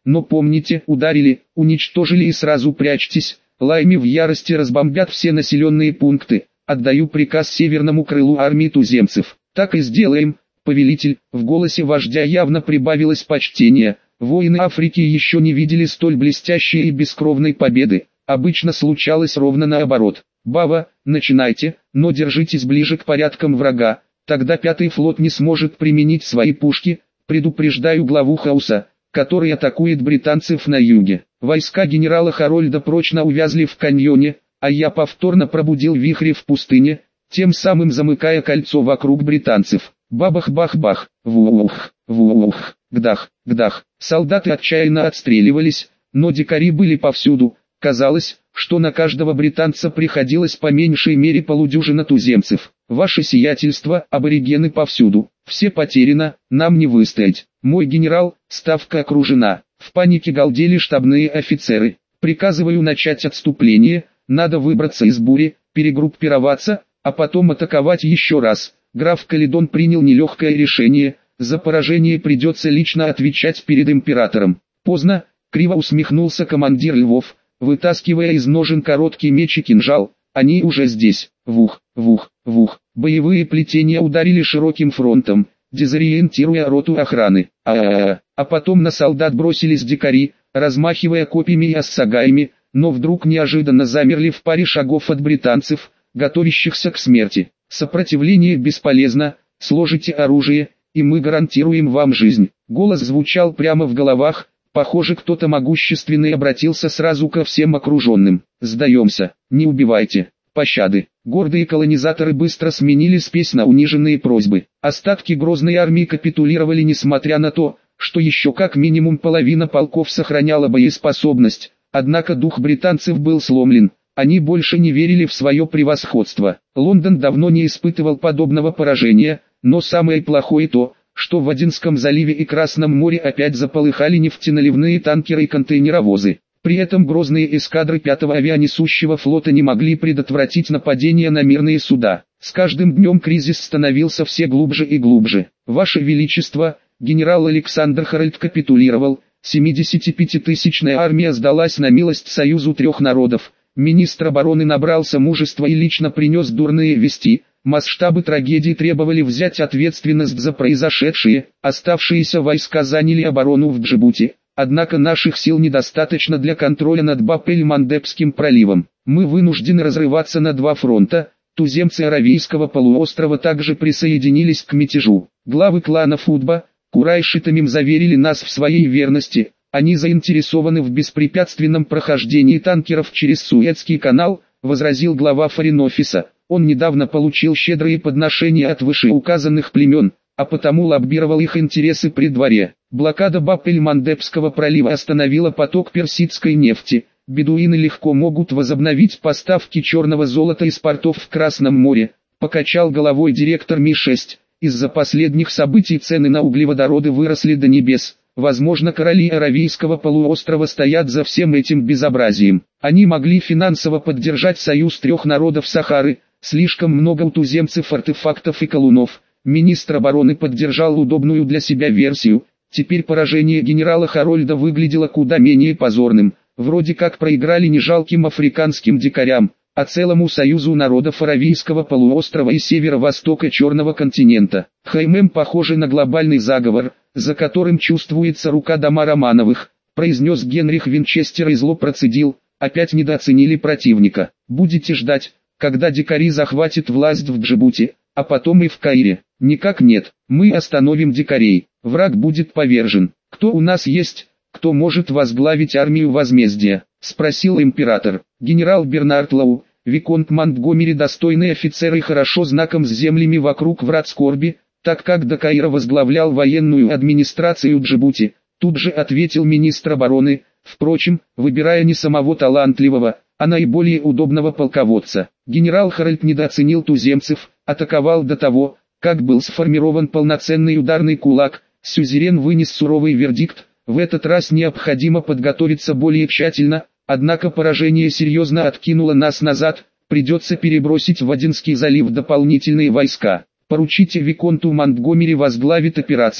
но помните, ударили, уничтожили и сразу прячьтесь, Лайми в ярости разбомбят все населенные пункты. Отдаю приказ северному крылу армии туземцев. Так и сделаем, повелитель. В голосе вождя явно прибавилось почтение. Воины Африки еще не видели столь блестящей и бескровной победы. Обычно случалось ровно наоборот. Бава, начинайте, но держитесь ближе к порядкам врага. Тогда пятый флот не сможет применить свои пушки. Предупреждаю главу Хауса, который атакует британцев на юге. Войска генерала Харольда прочно увязли в каньоне, а я повторно пробудил вихри в пустыне, тем самым замыкая кольцо вокруг британцев. Бабах-бах-бах, вух, вух, гдах, гдах. Солдаты отчаянно отстреливались, но дикари были повсюду. Казалось, что на каждого британца приходилось по меньшей мере полудюжина туземцев. Ваше сиятельство, аборигены повсюду. Все потеряно, нам не выстоять. Мой генерал, ставка окружена. В панике галдели штабные офицеры. Приказываю начать отступление, надо выбраться из бури, перегруппироваться, а потом атаковать еще раз. Граф Каледон принял нелегкое решение, за поражение придется лично отвечать перед императором. Поздно, криво усмехнулся командир Львов, вытаскивая из ножен короткий меч и кинжал. Они уже здесь. Вух, вух, вух. Боевые плетения ударили широким фронтом, дезориентируя роту охраны. А потом на солдат бросились дикари, размахивая копьями и ассагаями, но вдруг неожиданно замерли в паре шагов от британцев, готовящихся к смерти. Сопротивление бесполезно, сложите оружие, и мы гарантируем вам жизнь. Голос звучал прямо в головах, похоже, кто-то могущественный обратился сразу ко всем окруженным. Сдаемся, не убивайте, пощады. Гордые колонизаторы быстро сменили спесь на униженные просьбы. Остатки грозной армии капитулировали несмотря на то, что еще как минимум половина полков сохраняла боеспособность. Однако дух британцев был сломлен, они больше не верили в свое превосходство. Лондон давно не испытывал подобного поражения, но самое плохое то, что в Аденском заливе и Красном море опять заполыхали нефтеналивные танкеры и контейнеровозы. При этом грозные эскадры 5-го авианесущего флота не могли предотвратить нападения на мирные суда. С каждым днем кризис становился все глубже и глубже. Ваше Величество, генерал Александр Харольд капитулировал, 75-тысячная армия сдалась на милость Союзу трех народов. Министр обороны набрался мужества и лично принес дурные вести. Масштабы трагедии требовали взять ответственность за произошедшее. Оставшиеся войска заняли оборону в Джибути. Однако наших сил недостаточно для контроля над Баб-эль-Мандебским проливом. Мы вынуждены разрываться на два фронта. Туземцы Аравийского полуострова также присоединились к мятежу. Главы кланов Удба, Курайш и Тамим заверили нас в своей верности. Они заинтересованы в беспрепятственном прохождении танкеров через Суэцкий канал, возразил глава Форин-офиса. Он недавно получил щедрые подношения от вышеуказанных племен, а потому лоббировал их интересы при дворе. Блокада Баб-эль-Мандебского пролива остановила поток персидской нефти. Бедуины легко могут возобновить поставки черного золота из портов в Красном море, покачал головой директор Ми-6. Из-за последних событий цены на углеводороды выросли до небес. Возможно, короли Аравийского полуострова стоят за всем этим безобразием. Они могли финансово поддержать союз трех народов Сахары. Слишком много у туземцев артефактов и колунов. Министр обороны поддержал удобную для себя версию. Теперь поражение генерала Харольда выглядело куда менее позорным. Вроде как проиграли не жалким африканским дикарям, а целому союзу народов Аравийского полуострова и северо-востока Черного континента. ХММ похоже на глобальный заговор, за которым чувствуется рука дома Романовых, произнес Генрих Винчестер и зло процедил. Опять недооценили противника. Будете ждать, когда дикари захватят власть в Джибути, а потом и в Каире. Никак нет, мы остановим дикарей, враг будет повержен. Кто у нас есть, кто может возглавить армию возмездия? Спросил император. Генерал Бернард Лоу, виконт Монтгомери, достойный офицер и хорошо знаком с землями вокруг врат скорби, так как до Каира возглавлял военную администрацию Джибути. Тут же ответил министр обороны, впрочем, выбирая не самого талантливого, а наиболее удобного полководца. Генерал Харольд недооценил туземцев, атаковал до того, как был сформирован полноценный ударный кулак. Сюзерен вынес суровый вердикт: в этот раз необходимо подготовиться более тщательно, однако поражение серьезно откинуло нас назад, придется перебросить в Аденский залив дополнительные войска. Поручите виконту Монтгомери возглавить операцию,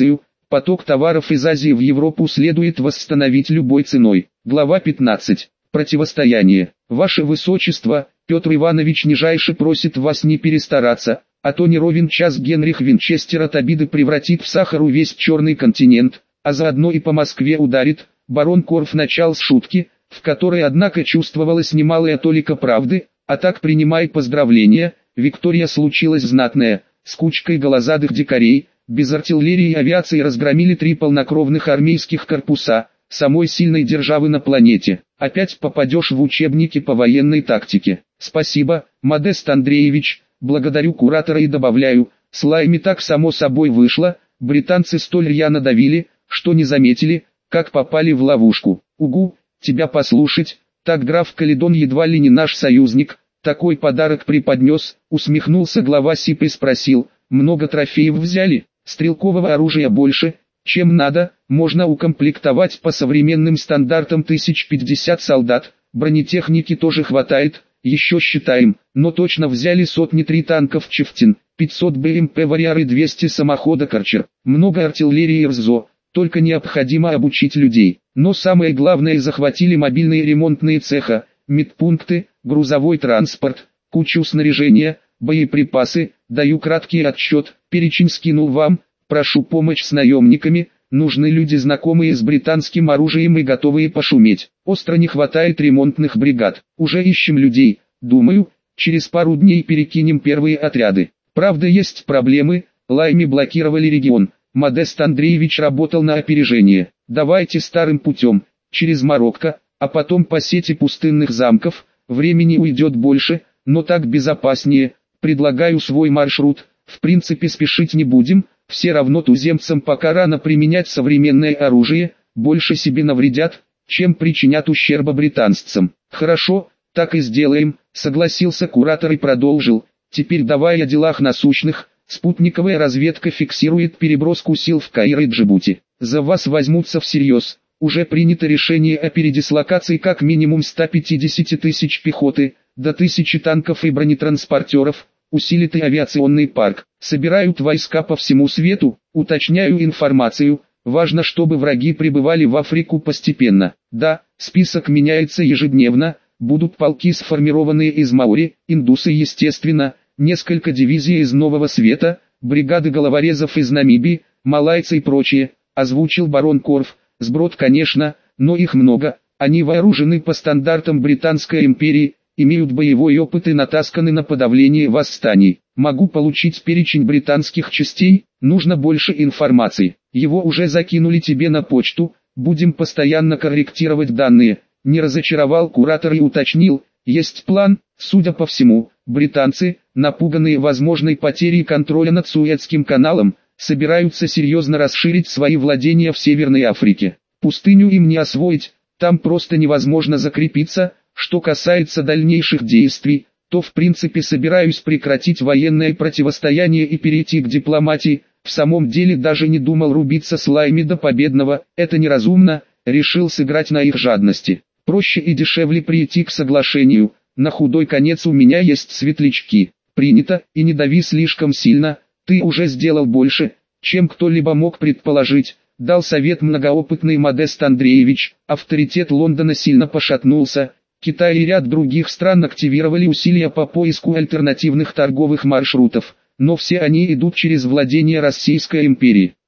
Поток товаров из Азии в Европу следует восстановить любой ценой. Глава 15. Противостояние. Ваше Высочество, Петр Иванович нижайше просит вас не перестараться, а то не ровен час Генрих Винчестер от обиды превратит в сахару весь черный континент, а заодно и по Москве ударит. Барон Корф начал с шутки, в которой однако чувствовалась немалая толика правды, а так принимай поздравления, Виктория случилась знатная, с кучкой голозадых дикарей, без артиллерии и авиации разгромили 3 полнокровных армейских корпуса, самой сильной державы на планете. Опять попадешь в учебники по военной тактике. Спасибо, Модест Андреевич, благодарю куратора и добавляю, с Лайми так само собой вышло, британцы столь рьяно давили, что не заметили, как попали в ловушку. Угу, тебя послушать, так граф Каледон едва ли не наш союзник, такой подарок преподнес, усмехнулся глава СИП и спросил, много трофеев взяли? Стрелкового оружия больше, чем надо, можно укомплектовать по современным стандартам 1050 солдат, бронетехники тоже хватает, еще считаем, но точно взяли сотни 3 танков Чифтин, 500 БМП Варьяр и 200 самоходок Арчер, много артиллерии РЗО, только необходимо обучить людей. Но самое главное, захватили мобильные ремонтные цеха, медпункты, грузовой транспорт, кучу снаряжения, боеприпасы, даю краткий отчет, перечень скинул вам, прошу помочь с наемниками, нужны люди знакомые с британским оружием и готовые пошуметь. Остро не хватает ремонтных бригад, уже ищем людей, думаю, через пару дней перекинем первые отряды. Правда есть проблемы, Лайми блокировали регион, Модест Андреевич работал на опережение. Давайте старым путем, через Марокко, а потом по сети пустынных замков, времени уйдет больше, но так безопаснее. Предлагаю свой маршрут, в принципе спешить не будем, все равно туземцам пока рано применять современное оружие, больше себе навредят, чем причинят ущерба британцам. Хорошо, так и сделаем, согласился куратор и продолжил, теперь давай о делах насущных, спутниковая разведка фиксирует переброску сил в Каир и Джибути. За вас возьмутся всерьез, уже принято решение о передислокации как минимум 150 тысяч пехоты, до 1000 танков и бронетранспортеров, усилит и авиационный парк. Собирают войска по всему свету, уточняю информацию, важно, чтобы враги прибывали в Африку постепенно. Да, список меняется ежедневно, будут полки сформированные из маори, индусы естественно, несколько дивизий из Нового Света, бригады головорезов из Намибии, малайцы и прочее, озвучил барон Корф. Сброд конечно, но их много, они вооружены по стандартам Британской империи, имеют боевой опыт и натасканы на подавление восстаний. Могу получить перечень британских частей, нужно больше информации. Его уже закинули тебе на почту, будем постоянно корректировать данные. Не разочаровал куратор и уточнил, есть план, судя по всему, британцы, напуганные возможной потерей контроля над Суэцким каналом, собираются серьезно расширить свои владения в Северной Африке. Пустыню им не освоить, там просто невозможно закрепиться. Что касается дальнейших действий, то в принципе собираюсь прекратить военное противостояние и перейти к дипломатии. В самом деле даже не думал рубиться с Лайми до победного, это неразумно, решил сыграть на их жадности. Проще и дешевле прийти к соглашению, на худой конец у меня есть светлячки. Принято, и не дави слишком сильно, ты уже сделал больше, чем кто-либо мог предположить, дал совет многоопытный Модест Андреевич. Авторитет Лондона сильно пошатнулся. Китай и ряд других стран активировали усилия по поиску альтернативных торговых маршрутов, но все они идут через владения Российской империи.